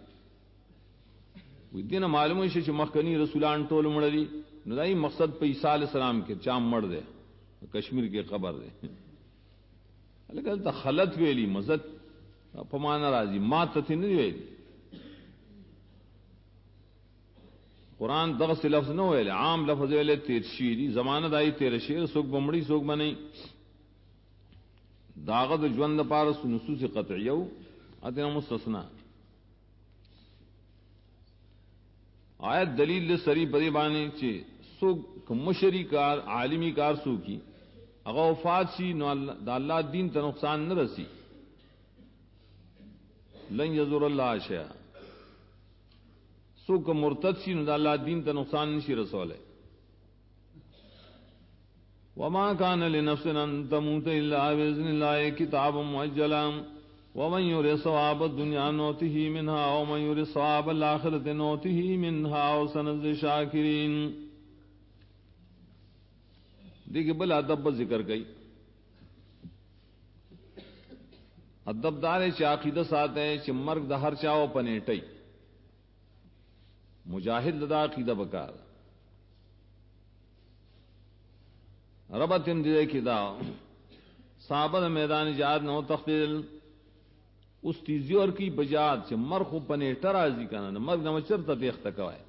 و دینه معلومه شي چې مخکنی رسولان ټول مړ دي نو دای مقصد په عیسی علی السلام کې چا مړ دی کشمیر کې قبر دی الکه ته خلت ویلی مزد په معنا راځي ما ته نه ویلی قران دغه لفظ نه ویل عام لفظ ویل تیر شي دي زمانه دای تیر شي سوق بمړی سوق بنئ داغه د ژوند لپاره نصوص قطعیه اته مستثنا آیت دلیل سری پری باندې چې سو مشری کار عالمی کار سو کی هغه وفات شي نو د الله دین ته نقصان نه رسی لن یذر الله شیئا سو که مرتد شي نو د الله دین ته نقصان نشي رسوله. وما كان لنفس ان تموت الا باذن الله كتابا مؤجلا ومن يرد ثواب الدنيا نؤته منها ومن يرد ثواب الاخره نؤته منها وسنجزي الشاكرين. دیکھ بل ادب ذکر گئی ادب دار چې عقیده ساته چې مرګ د هر چاو پنيټي مجاهد د عقیده وکړ ربتن دې کې دا صحابه میدان جهاد نو تخفیل اس تیزی اور کی بجات سے مرخ پنے ٹرازی کا نا مرگ نہ چرتا دیکھ تکوائے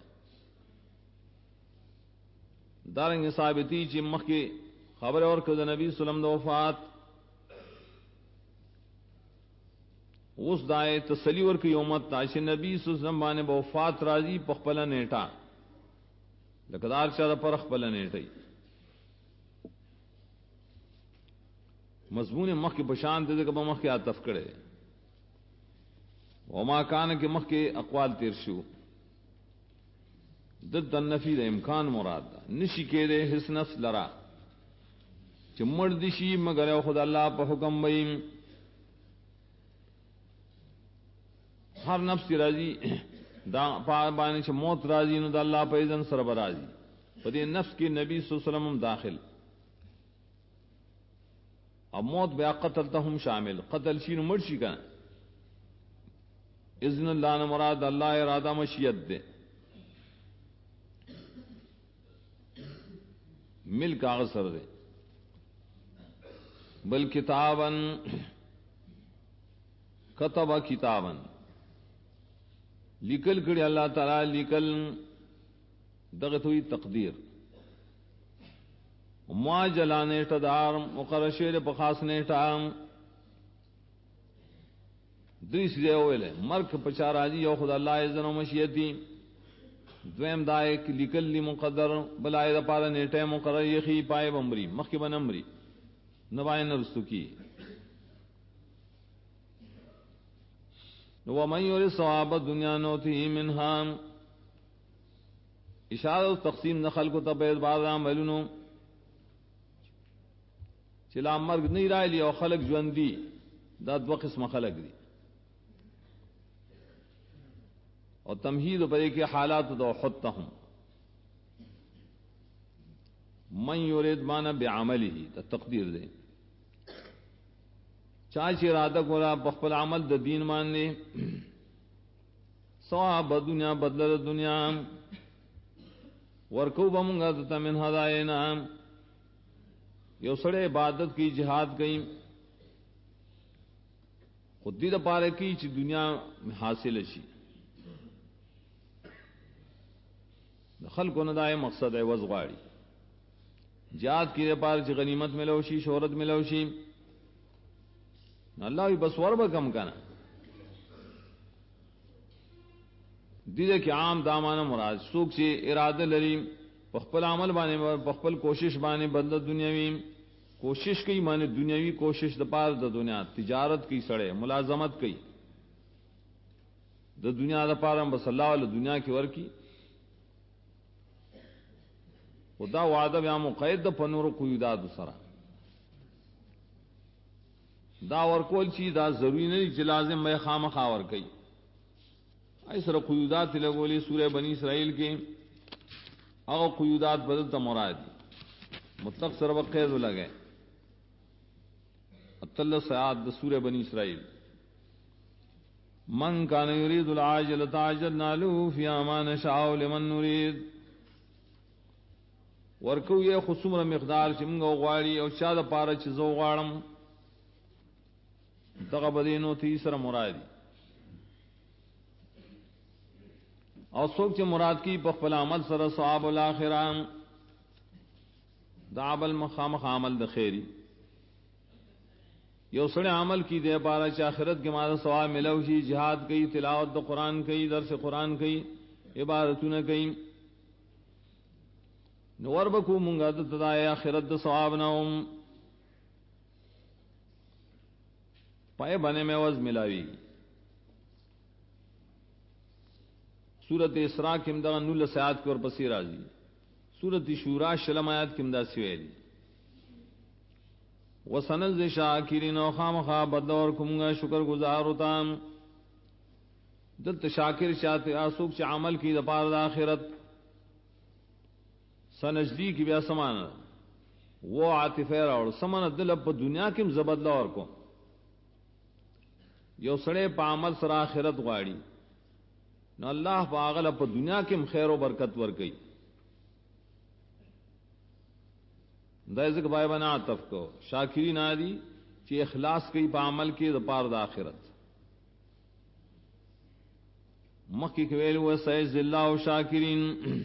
دارنگ ثابتی چی مخ کی خبر اور کہ نبی سلم د وفات اس دائے تسلی اور کی امت تاش نبی سلم بانے وفات راضی پخپلا نیٹا لکدار چا پر خپل نیټي مضمون مخ کې بشان دې کې مخ کې عطف کړي وما کان کې مخ کې اقوال تیر شو ضد النفي د امکان مراد ده نشي کېده هیڅ نفس لرا چې مړ دي شي مگر خدای الله په حکم وي هر نفس راضي دا باندې چې موت راضي نو د الله په اذن سره راضي په دې نفس کې نبی صلی الله علیه وسلم داخل او موت بیا قتل ته هم شامل قتل شي نو مړ شي کنه اذن الله نه مراد الله اراده مشیت ده مل کاغذ سره ده بل کتابن کتب کتابن لیکل کړي الله تعالی لیکل دغه توي تقدیر ما جلانه تدار مقرر شیر په خاص نیټه دوی سره ویله مرګ په چا راځي یو خدای الله اذن او مشیت دي دویم دای لیکل لی مقدر بلای د پاره نیټه مقرر یخي پای بمري مخکې بنمري نوای نرستو کی نو ومن یور ثواب دنیا نوتی منها اشاره تقسیم نخل کو تبعید بعض عملونو چې لا مرګ نه راځي او خلق ژوند دي دا دوه قسم خلق دي اور تمہید پر کے حالات دو حتهم من یرید مانا بعمله دا تقدیر دے چاچی ارادہ کولا بخبل عمل دا دین ماننے ثواب دنیا بدل دنیا ورکو بمونگا دتا من ہداینا یو سڑے عبادت کی جہاد کئی خودی دا پارے کی چی دنیا میں حاصل شی خلقو نه دای مقصد ہے وزغاڑی جہاد کی پار چې غنیمت ملو شي شہرت ملو شي الله وي بس ور به کم کنه دې کې عام دامانه مراد څوک چې اراده لري په خپل عمل باندې په خپل کوشش باندې بدل دنیاوی کوشش کوي معنی دنیاوی کوشش د پاره د دنیا تجارت کوي سړی ملازمت کوي د دنیا د پاره بس الله ول دنیا کې ورکی خدا وعده بیا مقید په نور قیودات سره دا ورکول چی دا ضروری نه چې لازم مې خامخا ور کوي ای سره قیودات لګولې سوره بنی اسرائیل کې هغه قیودات بدل ته مراد مطلق سره وقید لګي اطلع سعاد د سوره بنی اسرائیل من کان یرید العاجل تعجلنا له فی امان شاء لمن نريد ورکو یې خصومره مقدار چې موږ غواړي او چا د پاره چې زو غواړم دغه بدینو تی سره مرادي او څوک چې مراد کی په خپل عمل سره ثواب الاخره دعبل مخامخ عمل د خیری یو سره عمل کی دی پاره چې آخرت کې مال ثواب ملو شي jihad کوي تلاوت د قران کوي درس قران کوي عبادتونه کوي نور بکو مونږه د تدای آخرت د ثواب نوم پای باندې مې وز ملاوي سورۃ اسراء کې مدغه نول سیات کې ورپسې راځي سورۃ شورا شلم آیات کې مدا سویل وسنز شاکرین او خامخا بدور کومه شکر گزار ہوتا دلته شاکر شاته اسوک چې عمل کی د پاره د آخرت سنجدی کی بیا سمان وہ عاطفه اور سمان دل په دنیا کې زبدل اور کو یو سړی په عمل سره آخرت غواړي نو الله پاغل په دنیا کې خیر او برکت ور کوي دایزک بای بنا عطف کو شاکرین عادی چې اخلاص کوي په عمل کې د پاره د آخرت مخکې ویل و سیز الله او شاکرین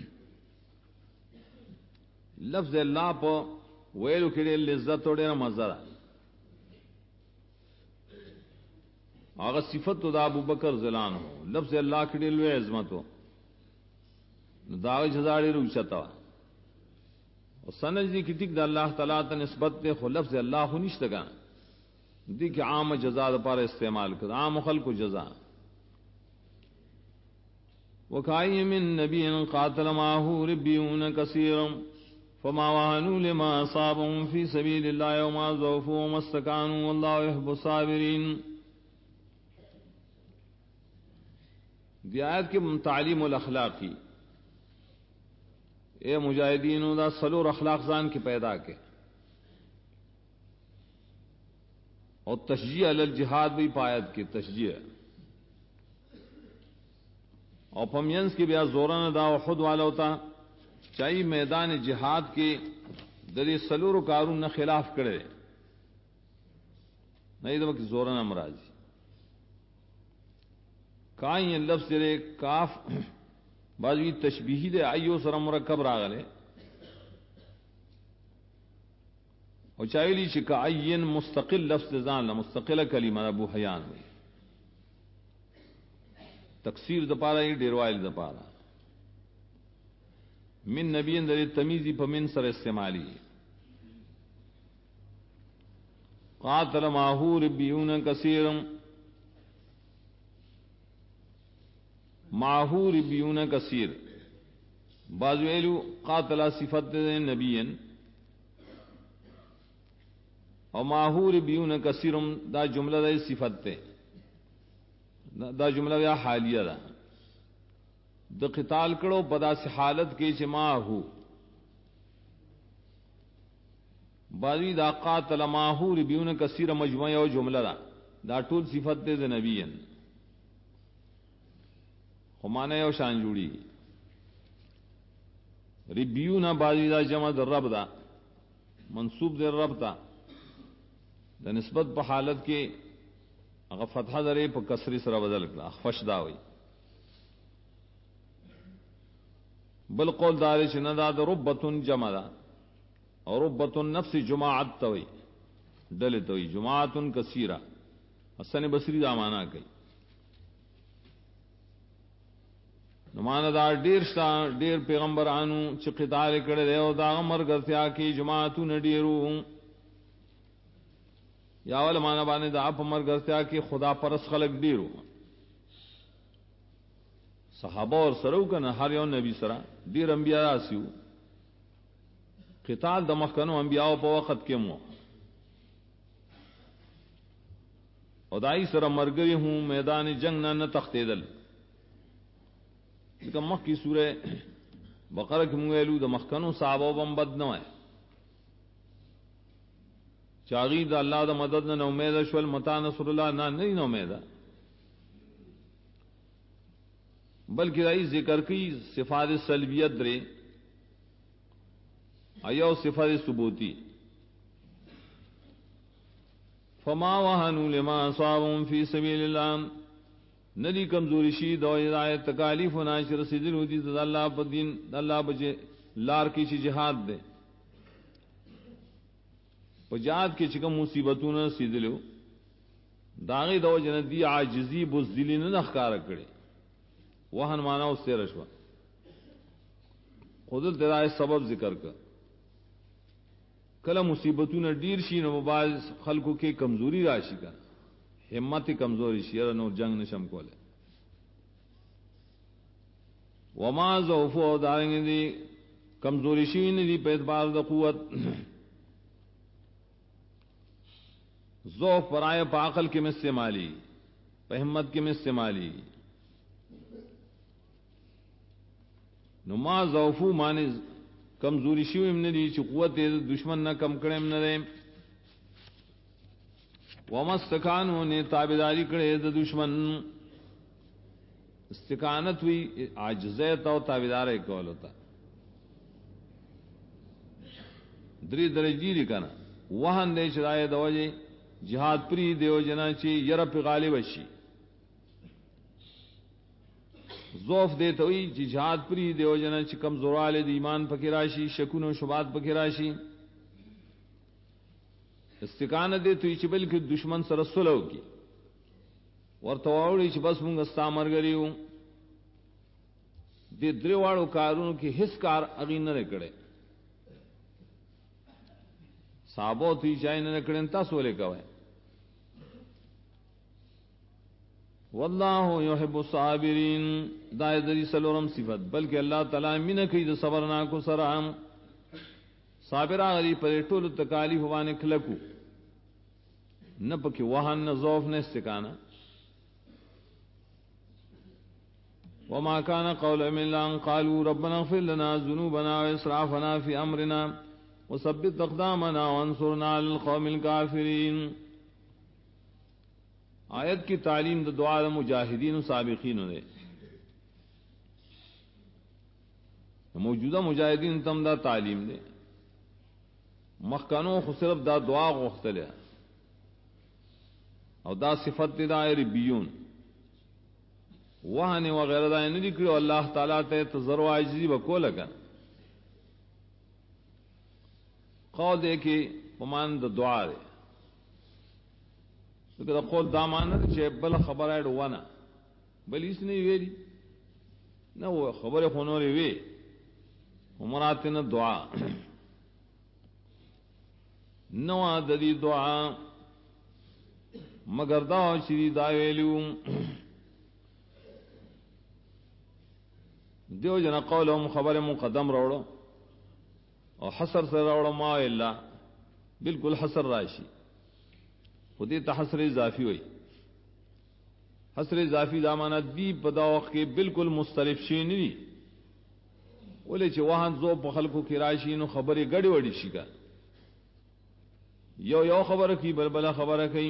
لفظ الله په ویلو کې لذت او ډېر مزه ده هغه صفت د ابو بکر زلان لفظ الله کې ډېر لوی عظمت دا جزا ډېر اوچتا او سنجدي کې ټیک د الله تعالی ته نسبت ته خو لفظ الله خو نشته ګان دي کې عام جزا لپاره استعمال کړه عام خلق جزا وکای من نبی قاتل معه ربیون کثیر فما وهنوا لما اصابهم في سبيل الله وما ضعفوا وما استكانوا والله يحب الصابرين. دی آیت کې تعلیم الاخلاقی اے مجاہدینو دا سلور اخلاق ځان کې پیدا کې اور تشجیع علی الجہاد بھی پایت کې تشجیع اور پمینس کی بیا زورن دا خود والا ہوتا چاہیے میدان جہاد کے دری سلور کارون نہ خلاف کرے نہیں تو زورن امراض کائیں لفظ رے کاف بازوی تشبیہی دے آئیو سر مرکب راغلے اور چاہیے چکا عین مستقل لفظ زان مستقل کلمہ ابو حیان میں تکسیر دپارا یہ ڈیروائل دپارا من نبی اندر تمیزی پا من سر استعمالی قاتل ماہو ربیون کثیرم ماہو ربیون کثیر بازویلو قاتل صفت نبیین اور ماہو ربیون کثیرم دا جملہ دا صفت دا جملہ یا حالیہ دا د قتال کړو په داسې حالت کې چې ما هو باوی دا قاتل ما هو ربیون کثیر مجموعه او جمله دا ټول صفت دې د نبیین خو معنی یو شان جوړي ربیون باوی دا جمع د رب دا منصوب د رب تا د نسبت په حالت کې هغه فتحه درې په کسری سره بدل کړه خوش دا وي بل قول دار چې نه دا د ربتن جمع دا او ربتن نفس جماعت توي دل توي جماعتن کثیره حسن بصری دا معنا کوي نو معنا دا ډیر پیغمبرانو چې قتال کړي او دا مرګرتیا کې جماعتون ډیرو یا ول معنا باندې دا په مرګرتیا کې خدا پرس خلق ډیرو صحابہ اور سرو کنه هر یو نبی سره ډیر انبیاء راسیو قتال د مخکنو انبیاء په وخت کې مو او دای سره مرګري هو میدان جنگ نه تختیدل دغه مخکی سوره بقره کې موږ ویلو د مخکنو صحابه بم بد نه وای چاغي د الله د مدد نه امید شول متا نصر الله نه امید بلکہ رائی ذکر کی صفات سلبیت درے ایو صفات ثبوتی فما وهنوا لما اصابهم في سبيل الله ندی کمزوری شی دو ہدایت تکالیف ناشر رسیدل ہوتی تو اللہ پر دین اللہ بجے لار کی چی جہاد دے پجاد کے چکم مصیبتوں نہ رسیدلو داغی دو جندی عاجزی بزدلی نہ نخکار کڑے وہن مانا اس سے رشوہ خود تیرا سبب ذکر کر کلا مصیبتوں نے ڈیر شی نو باز خلقوں کے کمزوری راشی کا ہمت کمزوری شی نو جنگ نشم کولے وما ضعفوا دارنگ دی کمزوری شی نے دی پیت بار دا قوت ضعف پرائے پاقل کے میں استعمالی پہ ہمت کے میں استعمالی نو ما ضعفو معنی کمزوری شیو امن دی چې قوت دې دشمن نه کم کړم نه دې ومستکانو نے تابعداری کړي د دشمن استقامت وی عاجزیت او تابعداري کول ہوتا درې درجی دي کنه وهن دې شرای دوجه jihad پری دیو جنا چې یره په غالب شي ضعف دیتا ہوئی چې جہاد پری دیو جنا چې کمزورال دی ایمان پکې راشي شکون او شبهات پکې راشي استقامت دیتا ہوئی چې بلکې دشمن سره صلح وکړي ورته وایي چې بس موږ ستامرګریو دې درواړو کارونو کې هیڅ کار اغي نه کړي صحابو تی چای نه کړي تاسو ولې کوي والله يحب الصابرين دا دې سلورم صفت بلکې الله تعالی مینه کوي د صبر نه کو سره صابر غری پر ټولو تکالیف باندې کلکو نه پکې وهن نه ضعف نه استکانه وما كان قولهم الا ان قالوا ربنا اغفر لنا ذنوبنا واسرافنا في امرنا وثبت اقدامنا وانصرنا على القوم الكافرين آیت کی تعلیم د دعا مجاہدین و سابقین نے موجودہ مجاہدین تم دا تعلیم دے مخکانو خو صرف دا دعا غوښتله او دا صفت دا ربیون وہاں وغیرہ دا نه لیکلو الله تعالی ته تزرع عاجزی وکوله کا قول دے کہ پمان د دعا دے دا قول دا معنی چې بل خبره ونه بل هیڅ نه ویلي نو خبره خو نورې وی عمراتنه دعا نو د دې دعا مگر دا چې دا ویلو دیو جنا قولهم خبر مقدم راوړو او حصر سره راوړو ما الا بالکل حصر راشي خودی ته حصر اضافي وي حصر اضافي دا معنی دی په دا وخت کې بالکل مختلف شي نه دي ولې چې وهن زو په خلکو کې راشي نو خبرې ګډې وډې شي کا یو خبره کی بلبل خبره کوي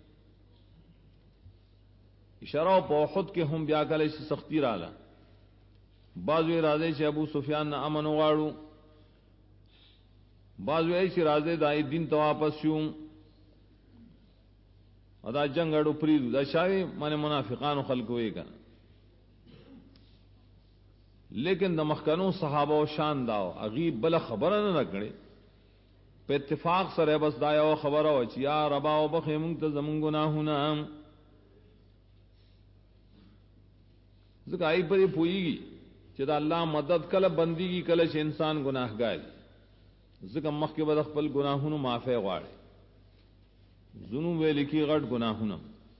اشاره په خود کې هم بیا کله شي سختی رااله بعضوی راځي چې ابو سفیان نه امن وغواړو بعضوی چې راځي دای دین ته واپس شو ادا جنگ اړو پریدو دا شاوی معنی منافقانو خلقو یې کړه لیکن د مخکنو صحابه او شان داو غیب بل خبره نه کړي په اتفاق سره بس دا یو خبره و چې یا رب او بخې مونږ ته زمونږ ګناهونه ځکه ای پرې پويږي چې دا الله مدد کله بنديږي کله چې انسان ګناهګار ځکه مخکې به خپل ګناهونو معافي غواړي ذنوب لیکي غټ ګناهونه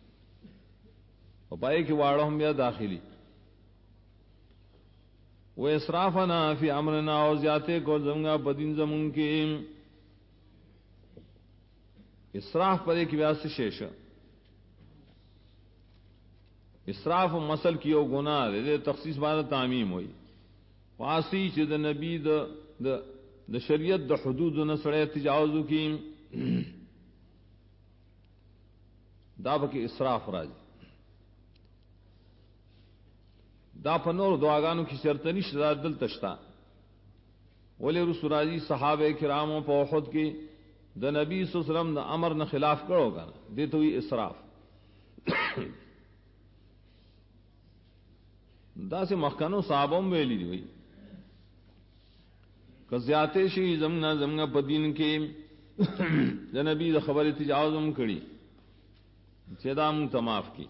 او پای کې واړه هم بیا داخلي و اسرافنا فی امرنا او زیاته کو زمغا بدین زمون کې اسراف پدې کې بیا څه شیش اسراف مسل کیو گناہ دې تخصیص باندې تعمیم وي واسی چې د نبی د شریعت د حدود نه سره تجاوز کی دا به کې اسراف راځي دا په نور دعاګانو کې شرط نشته دل تشتا ولې رسول راځي صحابه کرامو په احد کې د نبی صلی الله علیه وسلم د امر نه خلاف کړو کنه دې ته وی اسراف دا سه مخکانو صحابوم ویلي دی وی کزیاته شي زمنا په دین کې د نبی د خبره تجاوز هم کړی چې دا مون تماف کی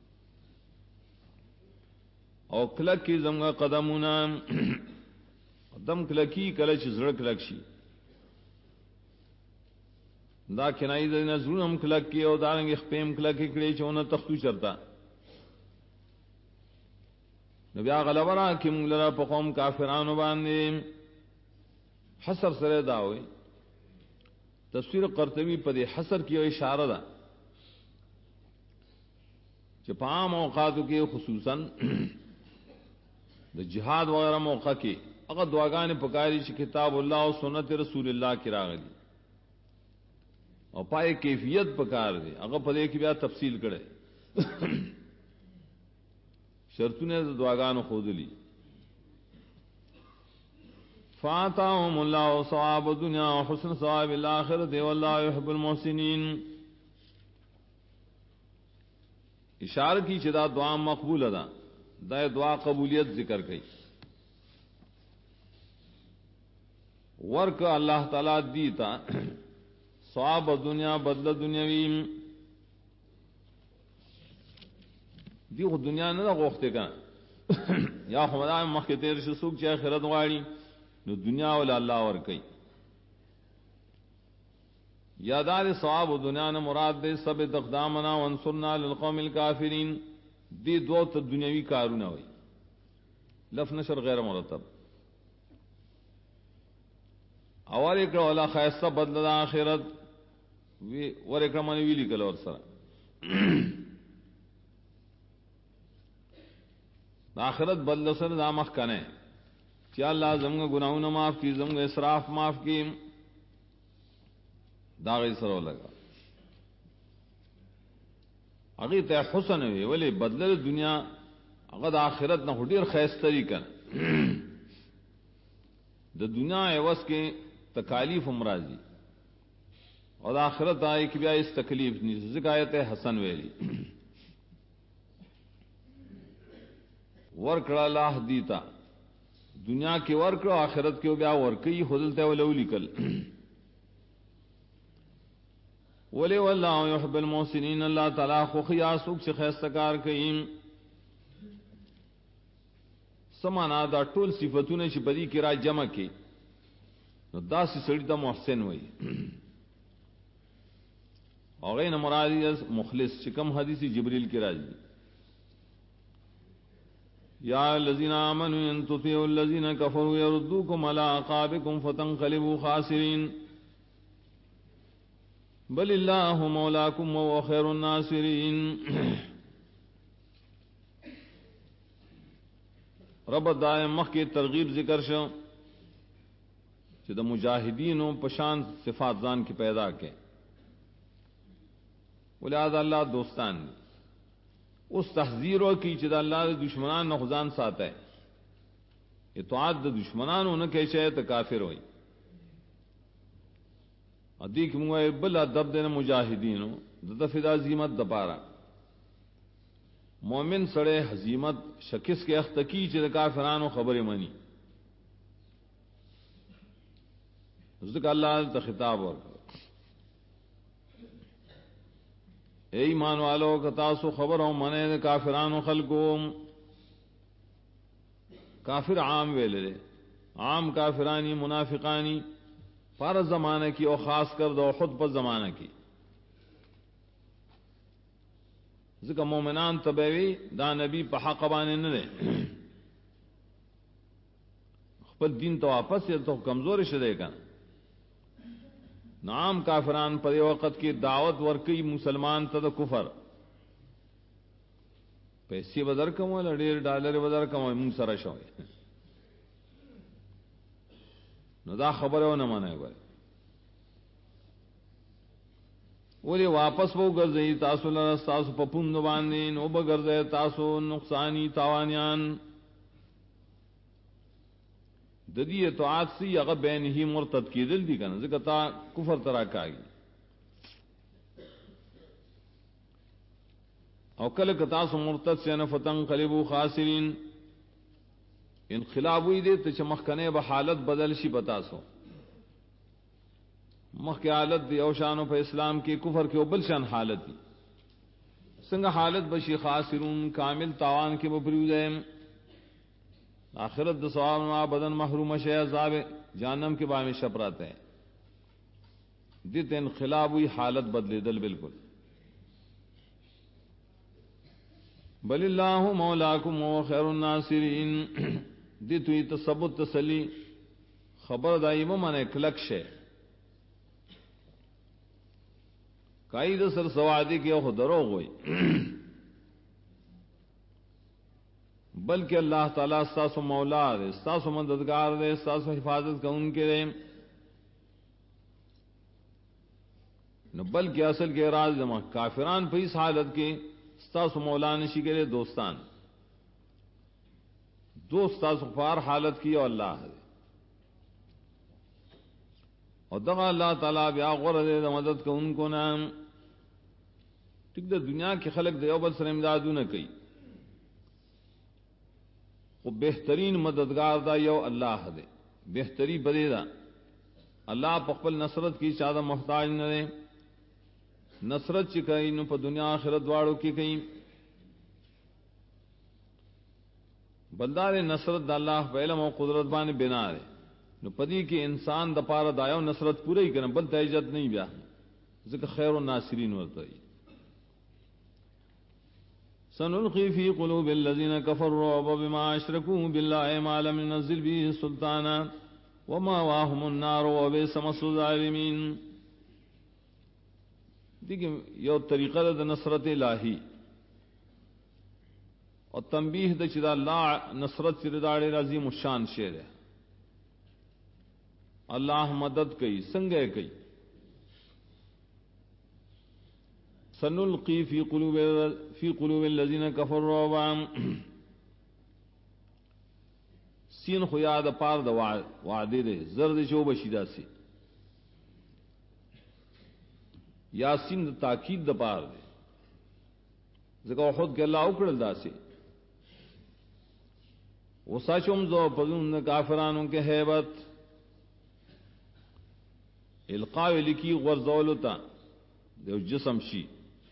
او کلک کی زمغه قدمونه قدم کلکی کله چې زړه کلک شي دا کنای د نظرونو هم کلک کی او دانګ خپم کلک کړي چې اون تختو چرتا نو بیا غلبرا کې موږ لرا په قوم کافرانو باندې حسر سره دا وي تفسیر قرطبی په دې حسر کې اشاره ده چې په عام اوقاتو کې خصوصا د جهاد وغیرہ موقع کې هغه دعاګانې پکاري چې کتاب الله او سنت رسول الله کې راغلي او پای کیفیت پکار دي هغه په دې کې بیا تفصیل کړي شرطونه د دعاګانو خودلی فاتهم الله ثواب الدنيا وحسن ثواب الاخره والله يحب المحسنين اشاره کی چې دا دعا مقبول ده دا دعا قبولیت ذکر کړي ورک الله تعالی دیتا ثواب دنیا بدل دنیاوی دی خو دنیا نه غوښته کړه یا خدای مخکې تیر شي څوک چې آخرت غواړي نو دنیا ول الله ور کوي یادار ثواب دنیا نه مراد دې سب تقدامنا وانصرنا للقوم الكافرين دې دوه ته دنیوي کارونه وي لف نشر غیر مرتب اول یک ولا خاصه بدل د آخرت وی ور یک منی ویلی کله ور سره د آخرت بدل سره دا مخ کنه چې الله زموږ ګناہوں معاف کړي زموږ اسراف معاف کړي دا غي سره لگا هغه ته حسن وی ولی بدل دنیا هغه د آخرت نه ډیر خاص طریقه د دنیا ایواز کې تکالیف امراضی اور آخرت آئے کہ بیا اس تکلیف نہیں زکایت حسن ویلی ورکڑا لاہ دیتا دنیا کے ورکڑا آخرت کے بیا ورکی خودلتے ولو لکل ولی واللہ یحب المحسنین اللہ تعالی خو خیاسوک سے خیستکار کئیم سمانا دا ټول صفتونه چې بدی کې را جمع کې نو داسې سړی ته محسن وایي او غین مراد مخلص چې کوم حدیث جبرئیل کې راځي یا الذین آمنوا ان تطیعوا الذین کفروا یردوکم علی اعقابکم فتنقلبوا خاسرین بل اللہ مولاکم وهو خیر الناصرین رب دائم مخ کی ترغیب ذکر شو چې د مجاهدینو پشان صفات ځان کی پیدا کړي ولذا الله دوستان اوس تحذير وکي چې د الله د دشمنان نه ځان ساته اطاعت د دشمنانو نه کې شي ته کافر وي ادي کومه بل ادب د مجاهدینو د فدا عظمت د پاره مومن سره حزیمت شکس کے اختکی چې د کافرانو خبره مانی ذکر الله ته خطاب ورکړ اے ایمان والو که تاسو خبر او منه د کافرانو خلقو کافر عام ویلې عام کافرانی منافقانی پر زمانہ کی او خاص کر دو خود پر زمانہ کی ځکه مؤمنان تبوی دا نبی په حق باندې نه دي خپل دین ته واپس یې ته کمزور شې کنه نام کافران په وخت کې دعوت ورکي مسلمان ته د کفر پیسې بدر کوم ډېر ډالر بدر کوم موږ سره شوی نو دا خبره نه مانه وای ولی واپس وو ګرځي تاسو له تاسو په پوند باندې نو به ګرځي تاسو نقصانی تاوانیان د دې اطاعت سی هغه بین هی مرتد کیدل دي کنه ځکه تا کفر ترا کوي او کله که تاسو مرتد سینه فتن قلبو خاسرین انقلاب وی دې ته چې مخکنه به حالت بدل شي پتاسو مخکې حالت دی او شانو په اسلام کې کفر کې او بل شان حالت دی څنګه حالت بشي خاسرون کامل تاوان کې بپریوځم آخرت د ثواب ما بدن محروم شي عذاب جهنم کې باندې شپراته ہیں دې ته انقلاب وی حالت بدلیدل بالکل بل الله مولاکم وخير الناصرین دې توي تثبت تسلی خبر دایمه منه کلک شه قائد سر سوادی کے او دروغ ہوئی بلکہ اللہ تعالیٰ استاسو مولا دے استاسو مددگار دے استاسو حفاظت کا ان کے دے نو بلکہ اصل کے راز دماغ کافران پہ اس حالت کے استاسو مولا نشی کے دے دوستان دوست استاسو فار حالت کی اور اللہ دے اور دغا اللہ تعالیٰ بیا غور دے دا مدد کا ان کو نام ٹھیک دا دنیا کے خلق دے اوبل سر امدادو نہ کئی وہ بہترین مددگار دا یو اللہ دے بہتری بدے دا اللہ پخپل نصرت کی چادہ محتاج نہ دے نصرت چکئی نو پا دنیا آخرت واڑو کی کئی बलदार नसरत द अल्लाह په علم او قدرت باندې بنا ده نو پدې کې انسان د پاره دایو نصرت پوره کړي بل ته عزت نه بیا ځکه خیر الناصرین ورته سنلقي في قلوب الذين كفروا الرعب بما اشركوا بالله ما لم ينزل به سلطانا ومأواهم النار وبئس مثوى الظالمين دیکھیں یو طریقہ د نصرت الہی اور تنبیہ د چې الله نصرت چې د عظیم الشان شی ده الله مدد کوي څنګه کوي سنلقي في قلوب الذين كفروا الرعب سین خو یاد پار د وعده ده زرد شو بشیدا سي یاسین د تاکید د پار ده ځکه خود کې الله وکړل داسي وساچوم زو پزون کافرانو کې hebat القاء لکی غرزولتا د جسم شي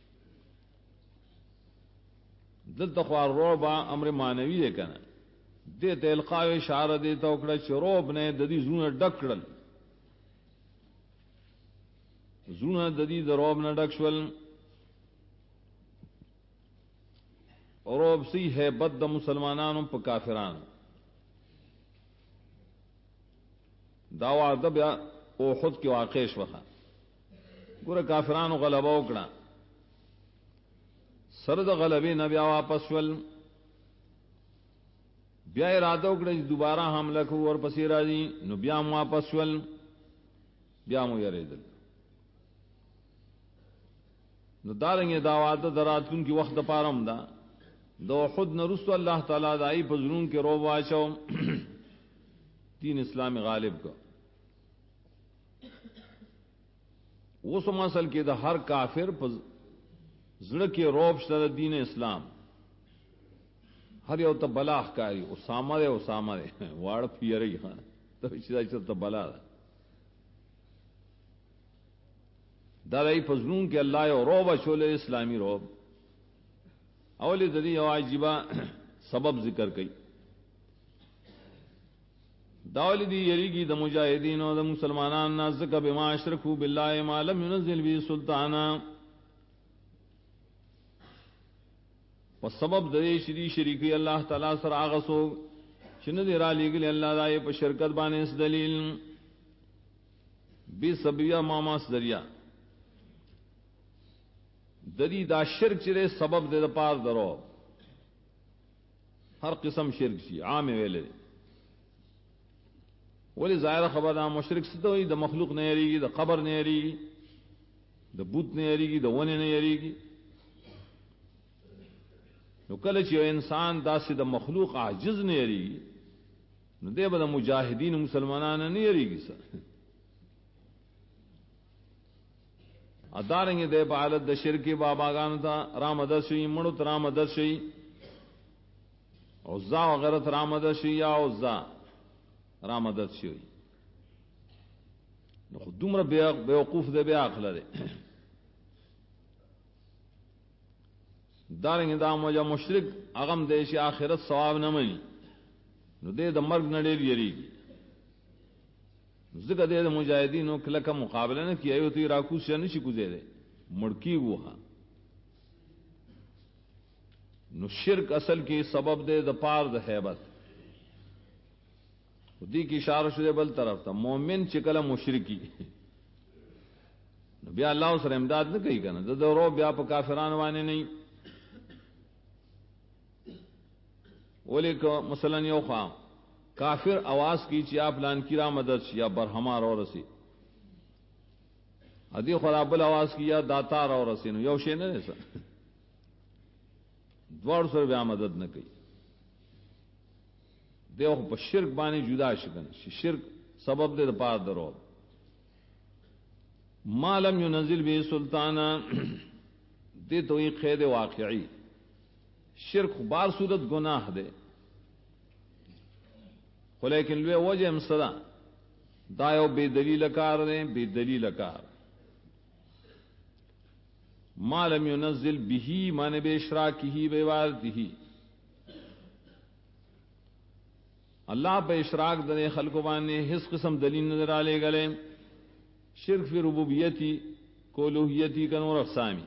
دلته خو روبا امر مانوي ده کنه دې ته القاء اشاره دي ته وکړه چې روب نه د دې زونه ډکړل زونه د دې د روب نه ډک شول روب سی hebat د مسلمانانو په کافرانو دا وعده بیا او خود کې واقع شوه ګوره کافرانو غلبه وکړه سره د غلبې نه بیا واپس ول بیا اراده وکړه چې دوباره حمله کوو ور پسې راځي نو بیا مو واپس ول بیا مو یریدل نو دارنګه دا وعده دراتون کې وخت پارم دا دو خود نرسو الله تعالی دای په زړونو کې روب واچو دین اسلام غالب کو اوس مسل کې د هر کافر په زړه کې روب شته دین اسلام هر یو ته بلاغ کاری اسامه واړ پیری ها ته چې ته بلا دا لای په زړونو کې الله یو روب شول اسلامي روب اولی د دې یو عجیبه سبب ذکر کړي داول دی یریږي د مجاهدین او د مسلمانانو نازک به ما اشرکو بالله ما لم ينزل به سلطانا په سبب د شریکی الله تعالی سره هغه سو چې نه دی را لېګل الله دای په شرکت باندې اس دلیل به سبیا ماماس دریا ددی دا شرک چره سبب دے دا پار درو ہر قسم شرک شي عام ویلے ولی ظاہر خبر دا مشرک ستوئی دا مخلوق نه یریږي دا قبر نه یریږي دا بوت نه یریږي دا ونه نه یریږي نو کله چې انسان داسې د مخلوق عاجز نه یریږي نو دی به د مجاهدین مسلمانانو نه یریږي سره ادارنګ دې په حالت د شرکی باباګانو ته رامدد شي مړو ته رامدد شي عزا وغیرہ ته رامدد شي یا عزا رامدد شي نو دومره بیوقوف دې بیا عقل لري دارنګ دا موجه مشرک اغم دې شي آخرت ثواب نه مې نو دې د مرګ نه ډېر یریږي ذکر دے مجاہدینوں کله کا مقابلہ نہ کیا تو راکو سے نہ شکو دے مڑکی وہا نو شرک اصل کی سبب دے د پار د hebat خودی کی اشارہ شدے بل طرف تا مومن چکل مشرکی نو بیا اللہ سره امداد نہ کئی کنا د رو بیا په کافرانو باندې نه ولیکو مثلا یو خام کافر आवाज کی چې آپ لان کی را مدد یا برہمار اور رسی ادي خراب आवाज کی یا داتار اور رسی نو یو شی نه نسا دوړ سره بیا مدد نه کوي دیو په شرک باندې جدا شګن شرک سبب دې پار درو ما لم ينزل به سلطانا دې توي قید واقعي شرک بار صورت گناہ دے لیکن لوی وجہ مصدا دایو بے دلیل کار دے بے دلیل کار ما لم ينزل به معنی بے اشراکه بے وارده الله په اشراق د خلق باندې هیڅ قسم دلیل نظر علی غلې شرک فی ربوبیتی کولوہیتی کا نور اقسامی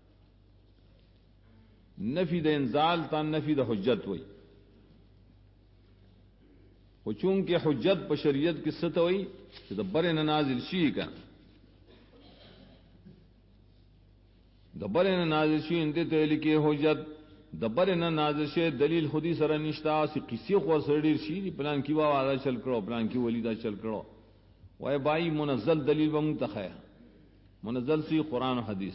نفی د انزال تا نفی د حجت وئی خو چونکہ حجت په شریعت کې ست وئی چې د بر نه نازل شي کا د بر نه نازل شي اندې ته لیکي حجت د بر نه نازل شي دلیل خودی سره نشتا سی قصې خو سره ډیر شي پلان کی وا واده چل کړو پلان کی ولیدا چل کړو وای بای منزل دلیل به منتخیا منزل سی قرآن و حدیث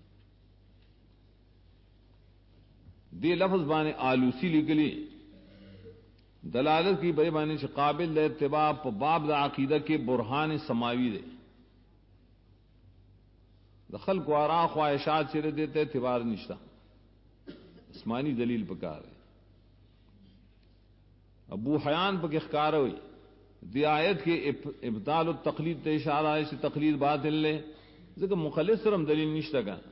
دی لفظ بانے آلوسی لکلی دلالت کی بے بانے سے قابل اتباع په باب د عقیدہ کے برہان سماوی دے دخل کو آرا خواہشات چرے دیتے اعتبار نشتا اسمانی دلیل پکار ہے ابو حیان پک اخکار ہوئی دی آیت کے ابطال التقلید تے اشارہ ہے تقلید باطل لے ذکر مخلص سرم دلیل نشتا کا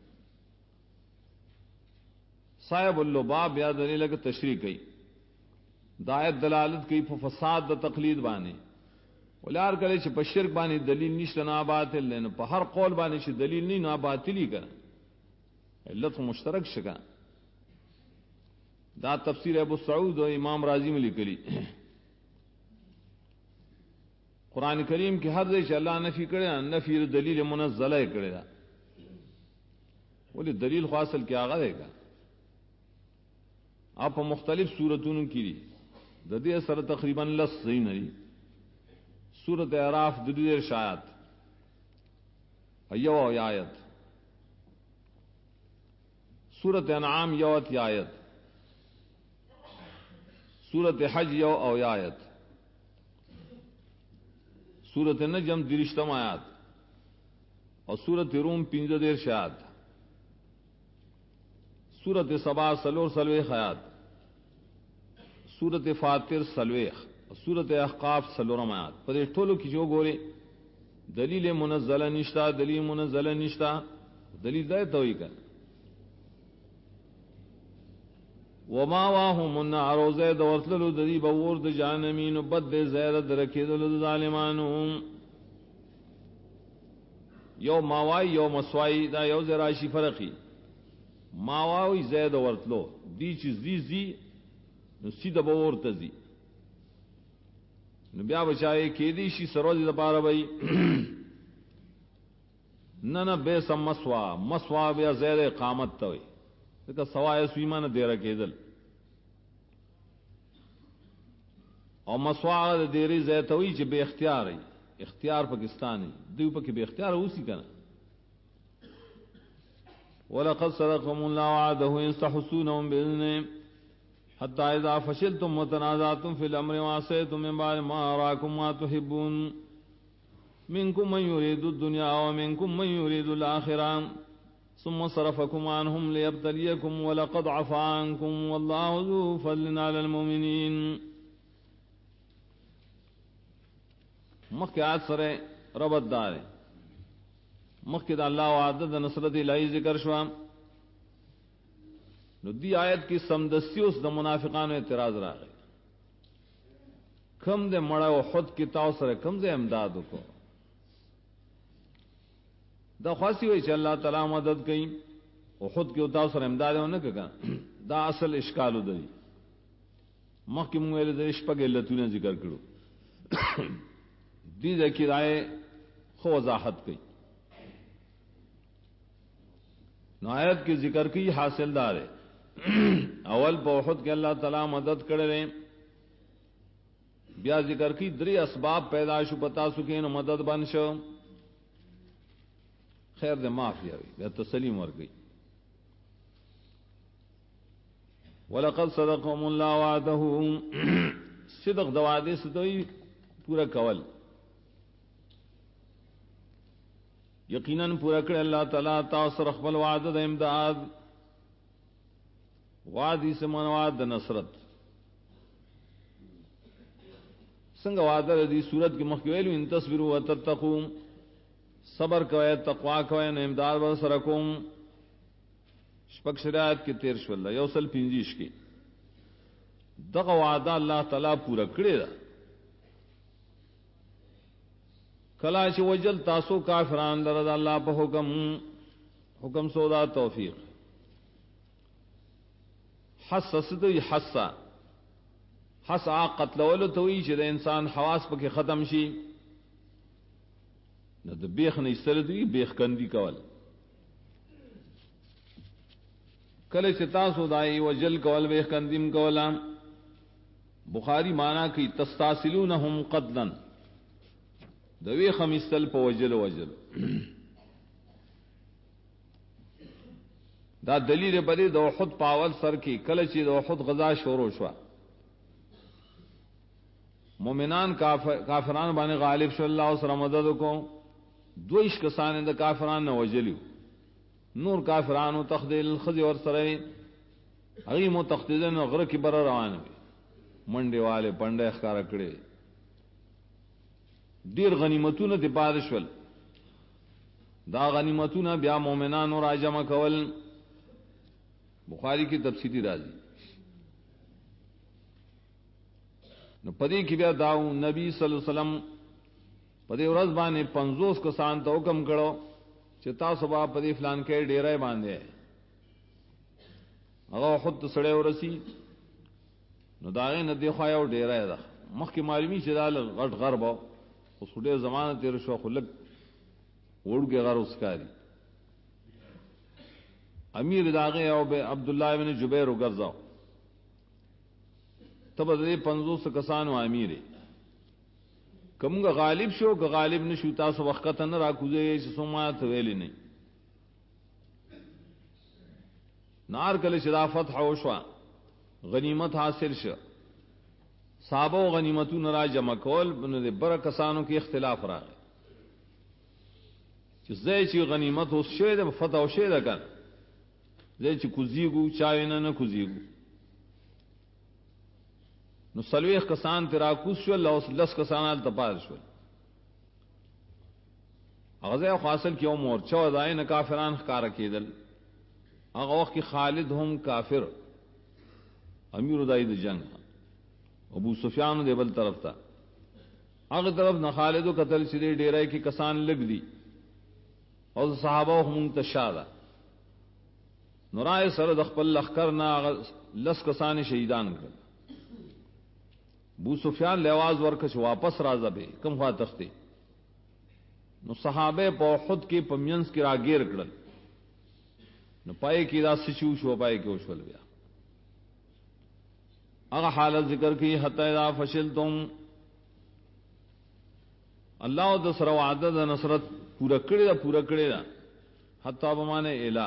صاحب اللباب یا دلیل کا تشریح کی دایت دلالت کی فساد د تقلید بانے ولار کرے چھ پشرک بانے دلیل نشتا نا باطل لے نو ہر قول بانے چھ دلیل نہیں نا باطلی کر علت مشترک شکا دا تفسیر ابو سعود و امام راضی میں لکلی قرآن کریم کی ہر دے چھ اللہ نفی کرے نفی دلیل منزلہ کرے دا بولے دلیل خاصل کیا آگا دے گا آپ مختلف صورتوں کی لی ددی سر تقریباً لس صحیح نری سورت اعراف ددیر شایت یو آیت سورت انعام یوت آیت سورت حج یو او آیت سورت نجم درشتم آیات اور سورت روم پنج دیر شایت سورت سبا سلور سلوے خیات سورت فاتر سلویخ سورت احقاف سلورمات پر ٹولو کی جو گورے دلیل منزلہ نشتا دلیل منزلہ نشتا دلیل دے توئی کر وما واهم النار زید ورتلو ددی بور د جانمین بد زید درکیدل ظالمانو یو ماوای یو مسوای دا یو زراشی فرقی ماواوی زید ورتلو دی چیز دی نو سیده بور تزی نو بیا بچائے کی دی شی سروزی دا پارا بئی ننا بے سم مسوا بیا زید اقامت توی دکا سوائے سویمان دیرہ کیدل اور مسوا دیری زید توی چی بے اختیار ہے اختیار پاکستانی دیو پاکی بے اختیار اسی کنا وَلَقَدْ صَدَقَكُمُ اللَّهُ وَعْدَهُ يَسْتَحْسُونَهُم بِإِذْنِهِ حَتَّى إِذَا فَشِلْتُمْ وَتَنَازَعْتُمْ فِي الْأَمْرِ وَعَصَيْتُم مِّن بَعْدِ مَا أَرَاكُم مَّا تُحِبُّونَ مِنكُم مَّن يُرِيدُ الدُّنْيَا وَمِنكُم مَّن يُرِيدُ الْآخِرَةَ ثُمَّ صَرَفَكُمْ عَنْهُمْ لِيَبْتَلِيَكُمْ وَلَقَدْ عَفَا عَنكُمْ وَاللَّهُ ذُو فَضْلٍ عَلَى الْمُؤْمِنِينَ مخیات سر ربط دار مخد اللہ وعدد نصرت الہی ذکر شوام نو دی آیت کی سمدستی اس دا منافقان اعتراض را گئی کم دے مڑا و خود کی تاؤ سر کم دے امدادو کو دا خاصی ہوئی چا اللہ تعالی مدد کئی و خود کی تاؤ سر امدادو نکا دا اصل اشکالو دی مخی مویل دا اشپاق علتونے ذکر کرو دی ذکی رائے خو وضاحت کئی نایت کی ذکر کی حاصل دار ہے اول بہت کے اللہ تعالی مدد کر رہے بیا ذکر کی دری اسباب پیدائش بتا سکے نو مدد بن شو خیر دے معافی ہوئی یا تسلیم ور گئی ولقد صدقهم الله وعده صدق دوادے ستوئی پورا کول یقیناً پورا کر اللہ تعالیٰ تاثر اخبل وعد دا امداد وعدی سے منواد دا نصرت سنگ وعدہ دی صورت کی مخیویلو ان تصبروا و تتقوم صبر کوئے تقوی کوئے نو امداد برسرکوم شپک شرایت کی تیر شو اللہ یوصل پینجیش کی دغه وعده الله تعالی پورا کړی دا کلا چې وجل تاسو کافران لره د الله په حکم سودا توفیق حسس دوی حس قتل ولو توي چې د انسان حواس پکې ختم شي نو د بیخ نه سره دوی بیخ کندي کول کله چې تاسو دای وجل کول بیخ کندیم کولا بخاری معنا کوي تستاسلونهم قتلا دوی خمیستل په وجل دا دلیل بری د احد پاول سر کې کله چې د احد غزا شروع شو مومنان کافران باندې غالب شو الله سره مدد کو دویش کسان د کافرانو نه وجلیو نور کافرانو تخذل خزي ور سره هغه مو تخذلن غره کې بر روان منډي والے پنده ښکارا کړي ډیر غنیمتونه د بارشول دا غنیمتونه بیا مومنانو راجمع کول بخاری کی تفصیلی راځي نو پدې کې بیا داو نبی صلی الله علیه وسلم پدې ورځ باندې 50 کسان ته حکم کړو چې تاسو به پدې فلان کې ډیرای باندې هغه خود سړی ورسی نو داغه نه دی خو یو ډیرای ده مخکې معلومی چې دال غټ غرب او سړي زمانه تیر شو خلک وړګه غر اوسکاري امیر داغه او عبد الله ابن جبیر وګرځاو تب دې 500 کسانو امیر کومه غالب شو که غالب نشو تاسو وخت نه راکوځي چې سمات ویلې نه نار کله شرافت او شوا غنیمت حاصل شو صحابه غنیمتونه را جمع کول بنه بر کسانو کې اختلاف راغی چې زې چې غنیمت اوس شه د فتح او شه ده کړ زې چې کوزیګو چای نه کوزیګو نو سلويخ کسان ترا کوز شو الله لس کسان تپال شو هغه خاصل کې مورچه ودای نه کافران ښکار کېدل هغه وخت کې خالد هم کافر امیر دای د جنگ ابو سفیان دی بل طرف تا هغه طرف نه خالد او قتل شری ډیرای کې کسان لګ دي او صحابه هم تشاده نورای سره د خپل لخر نه لس کسان شهیدان کړ ابو سفیان لواز ورکش واپس راځه به کوم خوا تخته نو صحابه په خود کې پمینس کې راګیر کړل نو پای کې دا سچو شو پای کې وشول بیا هغه حالت ذکر کی حتی اذا فشلتم الله د سره وعده د نصرت پورا کړی دا حتی بمانه اله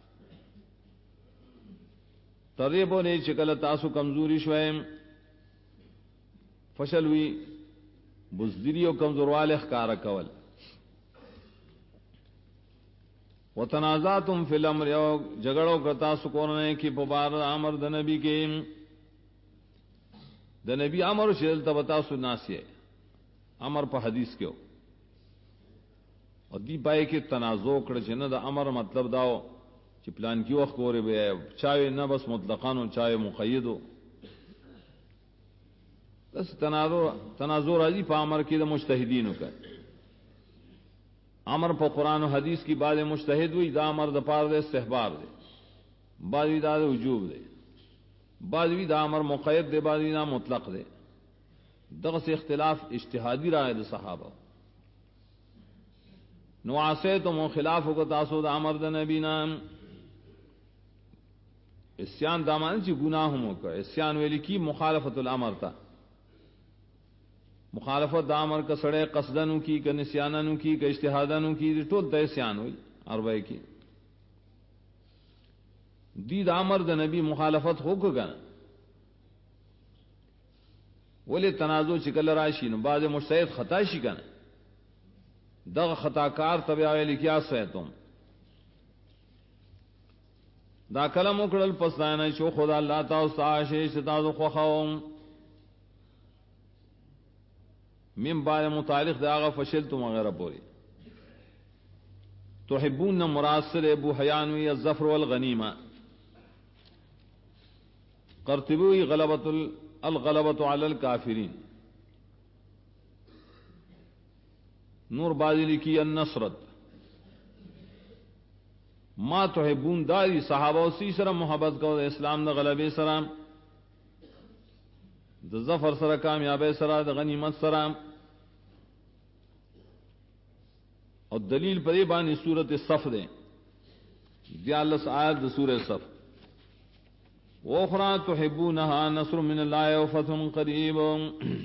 تریبو نه چې کله تاسو کمزوري شوئ فشل وی بزدری او کمزورواله ښکارا کول وتنازعتم فی الامر یو جګړو کتا سکونه کی په بار امر د نبی کې د نبی امر شیل تبتا سناسیه امر په حدیث کې او دی پای کې تنازع کړ چې نه د امر مطلب داو چې پلان کې وخت ګوري به چاوي نه بس مطلقاً او چاوي مقیدو بس تنازع راځي په امر کې د مجتهدینو کا امر په قران او حدیث کې بعد مجتهد وي دا امر د پاره د استحباب دی بعد دا د وجوب دی بعد دا امر مقید دی بعد دا مطلق دی دغه سے اختلاف اجتهادی رائے د صحابه نو عصیتم خلاف کو تاسو د امر د نبی نام اسیان دامان چې گناہ هم کو اسیان ویل کی مخالفت الامر تا مخالفت د امر کا سړی قصدنو کی ک نسیانانو کی ک اجتهادانو کی ټول د اسیان وي اربعه کی دی د امر د نبی مخالفت وکړه ولې تنازع چې کله راشي نو بعض مجتهد خطا شي کنه دغه خطاکار تبع ویل کیا سیتم دا کلم وکړل پس نه شو خدا الله تعالی ساشه ستاسو خو خوم من بعد متعلق داغه فشلتم وغیرہ پوری تحبون مراسل ابو حیان وی الظفر والغنیمه قرطبی غلبۃ الغلبۃ علی الکافرین. نور بازی لکھی النصرت ما تحبون داری صحابہ سی سره محبت کو اسلام د غلبے سره د ظفر سره کامیابی سره د غنیمت سره. اور دلیل پر یہ بانی سورت صف دیں 42 آیت د سورہ صف. وَأُخْرَىٰ تُحِبُّونَهَا نَصْرٌ مِّنَ اللَّهِ وَفَتْحٌ قَرِيبٌ.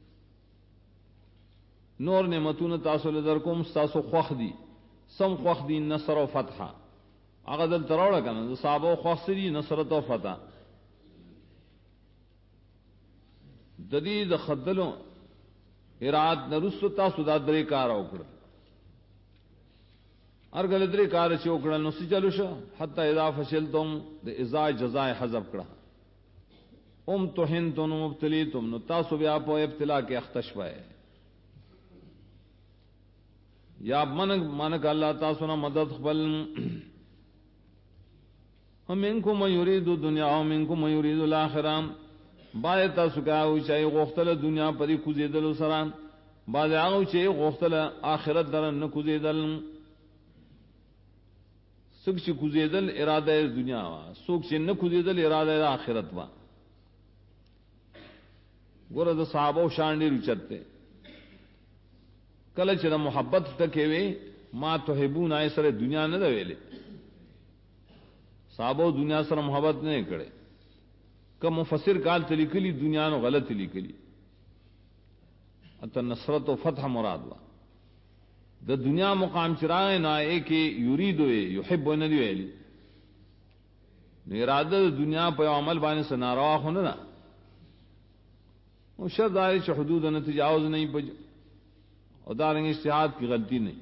نور نعمتون تاسو لدر کوم تاسو خوخ دی سم خوخ دی نصر و فتح هغه دل تروړه کنه صحابه خوخ سری نصرت و فتح. د دې د خدلو اراد نرسو تاسو دا درې کار وکړه. ارګل درې کار چې وکړل نو سچلو شو حتی اذا فشلتم د اذا جزاء حذف کړه. تهنتم مبتلیتم نو تاسو بیا په ابتلا کې اختش وای یا منک الله تاسو نه مدد خپل. منکم من یرید الدنیا و منکم من یرید الاخره. باید تاسو کاو چې غوښتل دنیا پرې کوزیدل سره باید هغه چې غوښتل آخرت در نه کوزیدل. څوک چې کوزیدل اراده دنیا وا څوک چې نه کوزیدل اراده آخرت وا. ګوره د صحابه شان ډیر اوچته کله چې د محبت ټکې وي ما تحبون ای سره دنیا نه ویلې. صحابه دنیا سره محبت نه کړي. کوم مفسر قال تلیکلی دنیا نو غلط لیکلی اته نصرت و فتح مراد وا. د دنیا مقام چرای نه کې یرید یحب نه دی ویلي. نه اراده د دنیا په عمل باندې سناروا خو نه او شرط چې حدود نه تجاوز نه پج او دارنګ اجتهاد کی غلطی نه.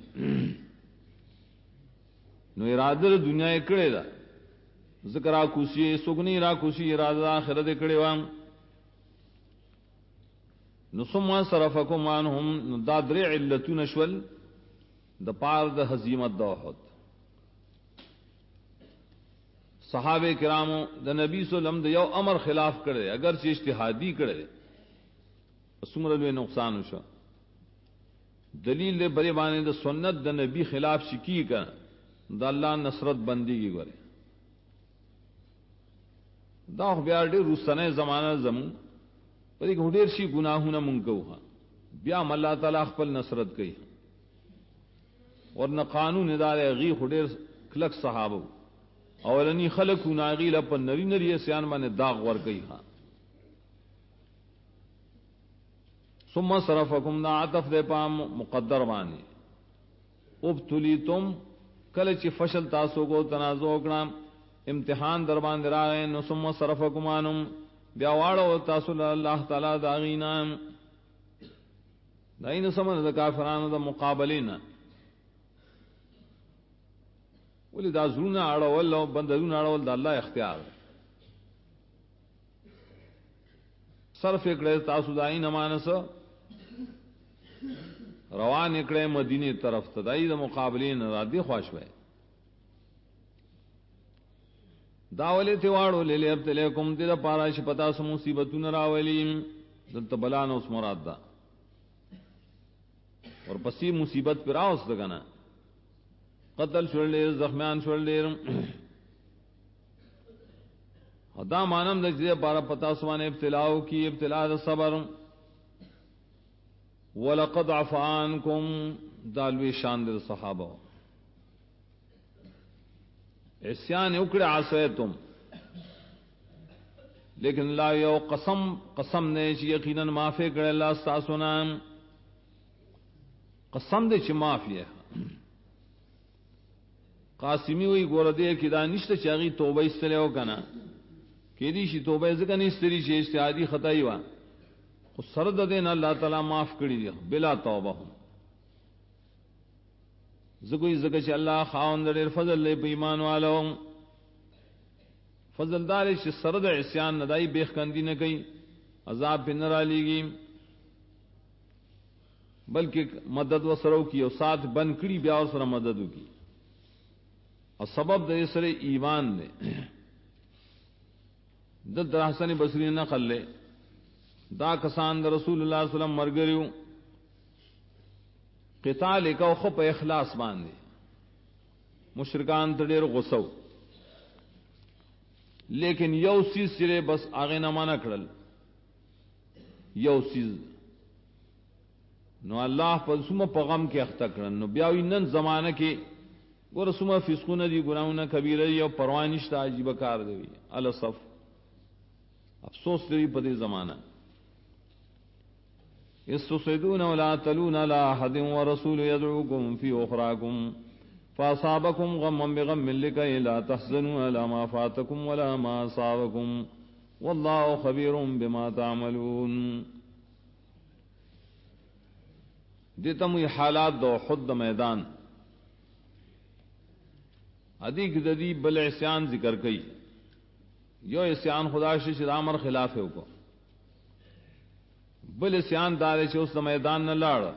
نو اراده د دنیا یې کړی دا ذکر کوشي سګنی را کوشي اراده اخرت کړي وام. نو ثم صرفکم عنهم دا درې علتون شول د پار د هزیمت د احد. صحابه کرامو د نبی صلی الله علیه وسلم د یو امر خلاف کړي اگر چې اجتهادي کړي څومره لوی نقصان وشو. دلیل دې بری باندې د سنت د نبی خلاف شکی کا د الله نصرت بندگی غره. دا خو بیا ډېر روسنه زمانہ زمون پرې ګډیر شي ګناهونه مونږ کوه بیا الله تعالی خپل نصرت کوي. ورنه قانون ادارې غي خډیر کلک صحابه اولنی خلقو ناغي له په نری نری سیان باندې داغ ور کوي. ها ثم صرفکم دا عطف دے پام مقدر باندې. ابتلیتم کله چې فشل تاسو کو تنازع وکړه امتحان در باندې راغی نو ثم صرفکم انم بیا واړو تاسو الله تعالی دا غینا داین سمن د کافرانو د مقابلینا ولې دا زونه اړول او بندونه اړول د الله اختیار. صرف کړه تاسو دای نه مانس روان کړه مدینه طرف ته دای د مقابلین را دي خوښ وای. داولې ته واړو للی ابتلیکم دې د پاره شي پتا سم مصیبتونه راولي دلته بلان اوس مراد ده اور پسې مصیبت پر اوس دغنه قتل شول زخمیان شول. خدا مانم د دې پاره پتا سمانه ابتلاو کی ابتلا د صبر. ولقد عفا عنکم دالوی شان د صحابه عصیان وکړه عصیتم لیکن لا یو قسم نه چې یقینا معافی کړه الله تاسو نه. قسم دې چې معافی قاسمی وی ګور دې کې دا نشته چې هغه توبه استلو کنه کې دې شي توبه ځکه نه استری چې اجتهادي خطا ای و خو سره د دین الله تعالی معاف کړی دی بلا توبه. زګوی چې الله خاوند ډېر فضل له ایمان والو فضل دار چې سره د عصیان ندای بیخ کندی نه کوي عذاب به نه را لېږي بلکې مدد وسرو کی او ساتھ بند کړي بیا اور سره مدد وکي. او سبب د سره ایمان دی. د حسن بصری نقل له دا کسان د رسول الله صلی الله علیه وسلم مرګریو قتال کو خو په اخلاص باندې مشرکان ته ډېر غوسو لیکن یو سیز سره بس هغه نه معنا کړل یو سیز نو الله په سمه پیغام کې اخته کړن نو بیا وینن زمانہ کې ګور سمه فسقونه دي ګناونه کبیره یو پروا نشته عجیب کار دی الصف افسوس دی په دې زمانہ استصيدون ولا تلون على احد ورسول يدعوكم في اخراكم فاصابكم غما بغم لكي لا تحزنوا على ما فاتكم ولا ما اصابكم والله خبير بما تعملون دتم حالات دو خود میدان ادیک ددی بل عصیان ذکر کئی یو عصیان خدا شش امر خلاف ہے کو بل عصیان دار چې اوس میدان نه لاړ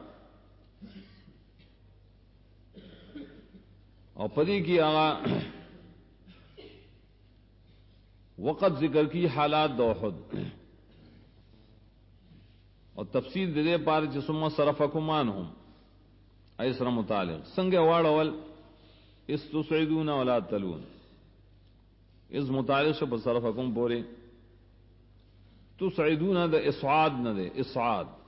او پدی کی آغا وقت ذکر کی حالات دو خود اور تفصیل دے پار چې ثم صرفکم عنهم ایسر متعلق څنګه واړول استصعدون ولا تلون اس متعلق سے صرفکم پورے تصعدون د اصعاد نه ده اصعاد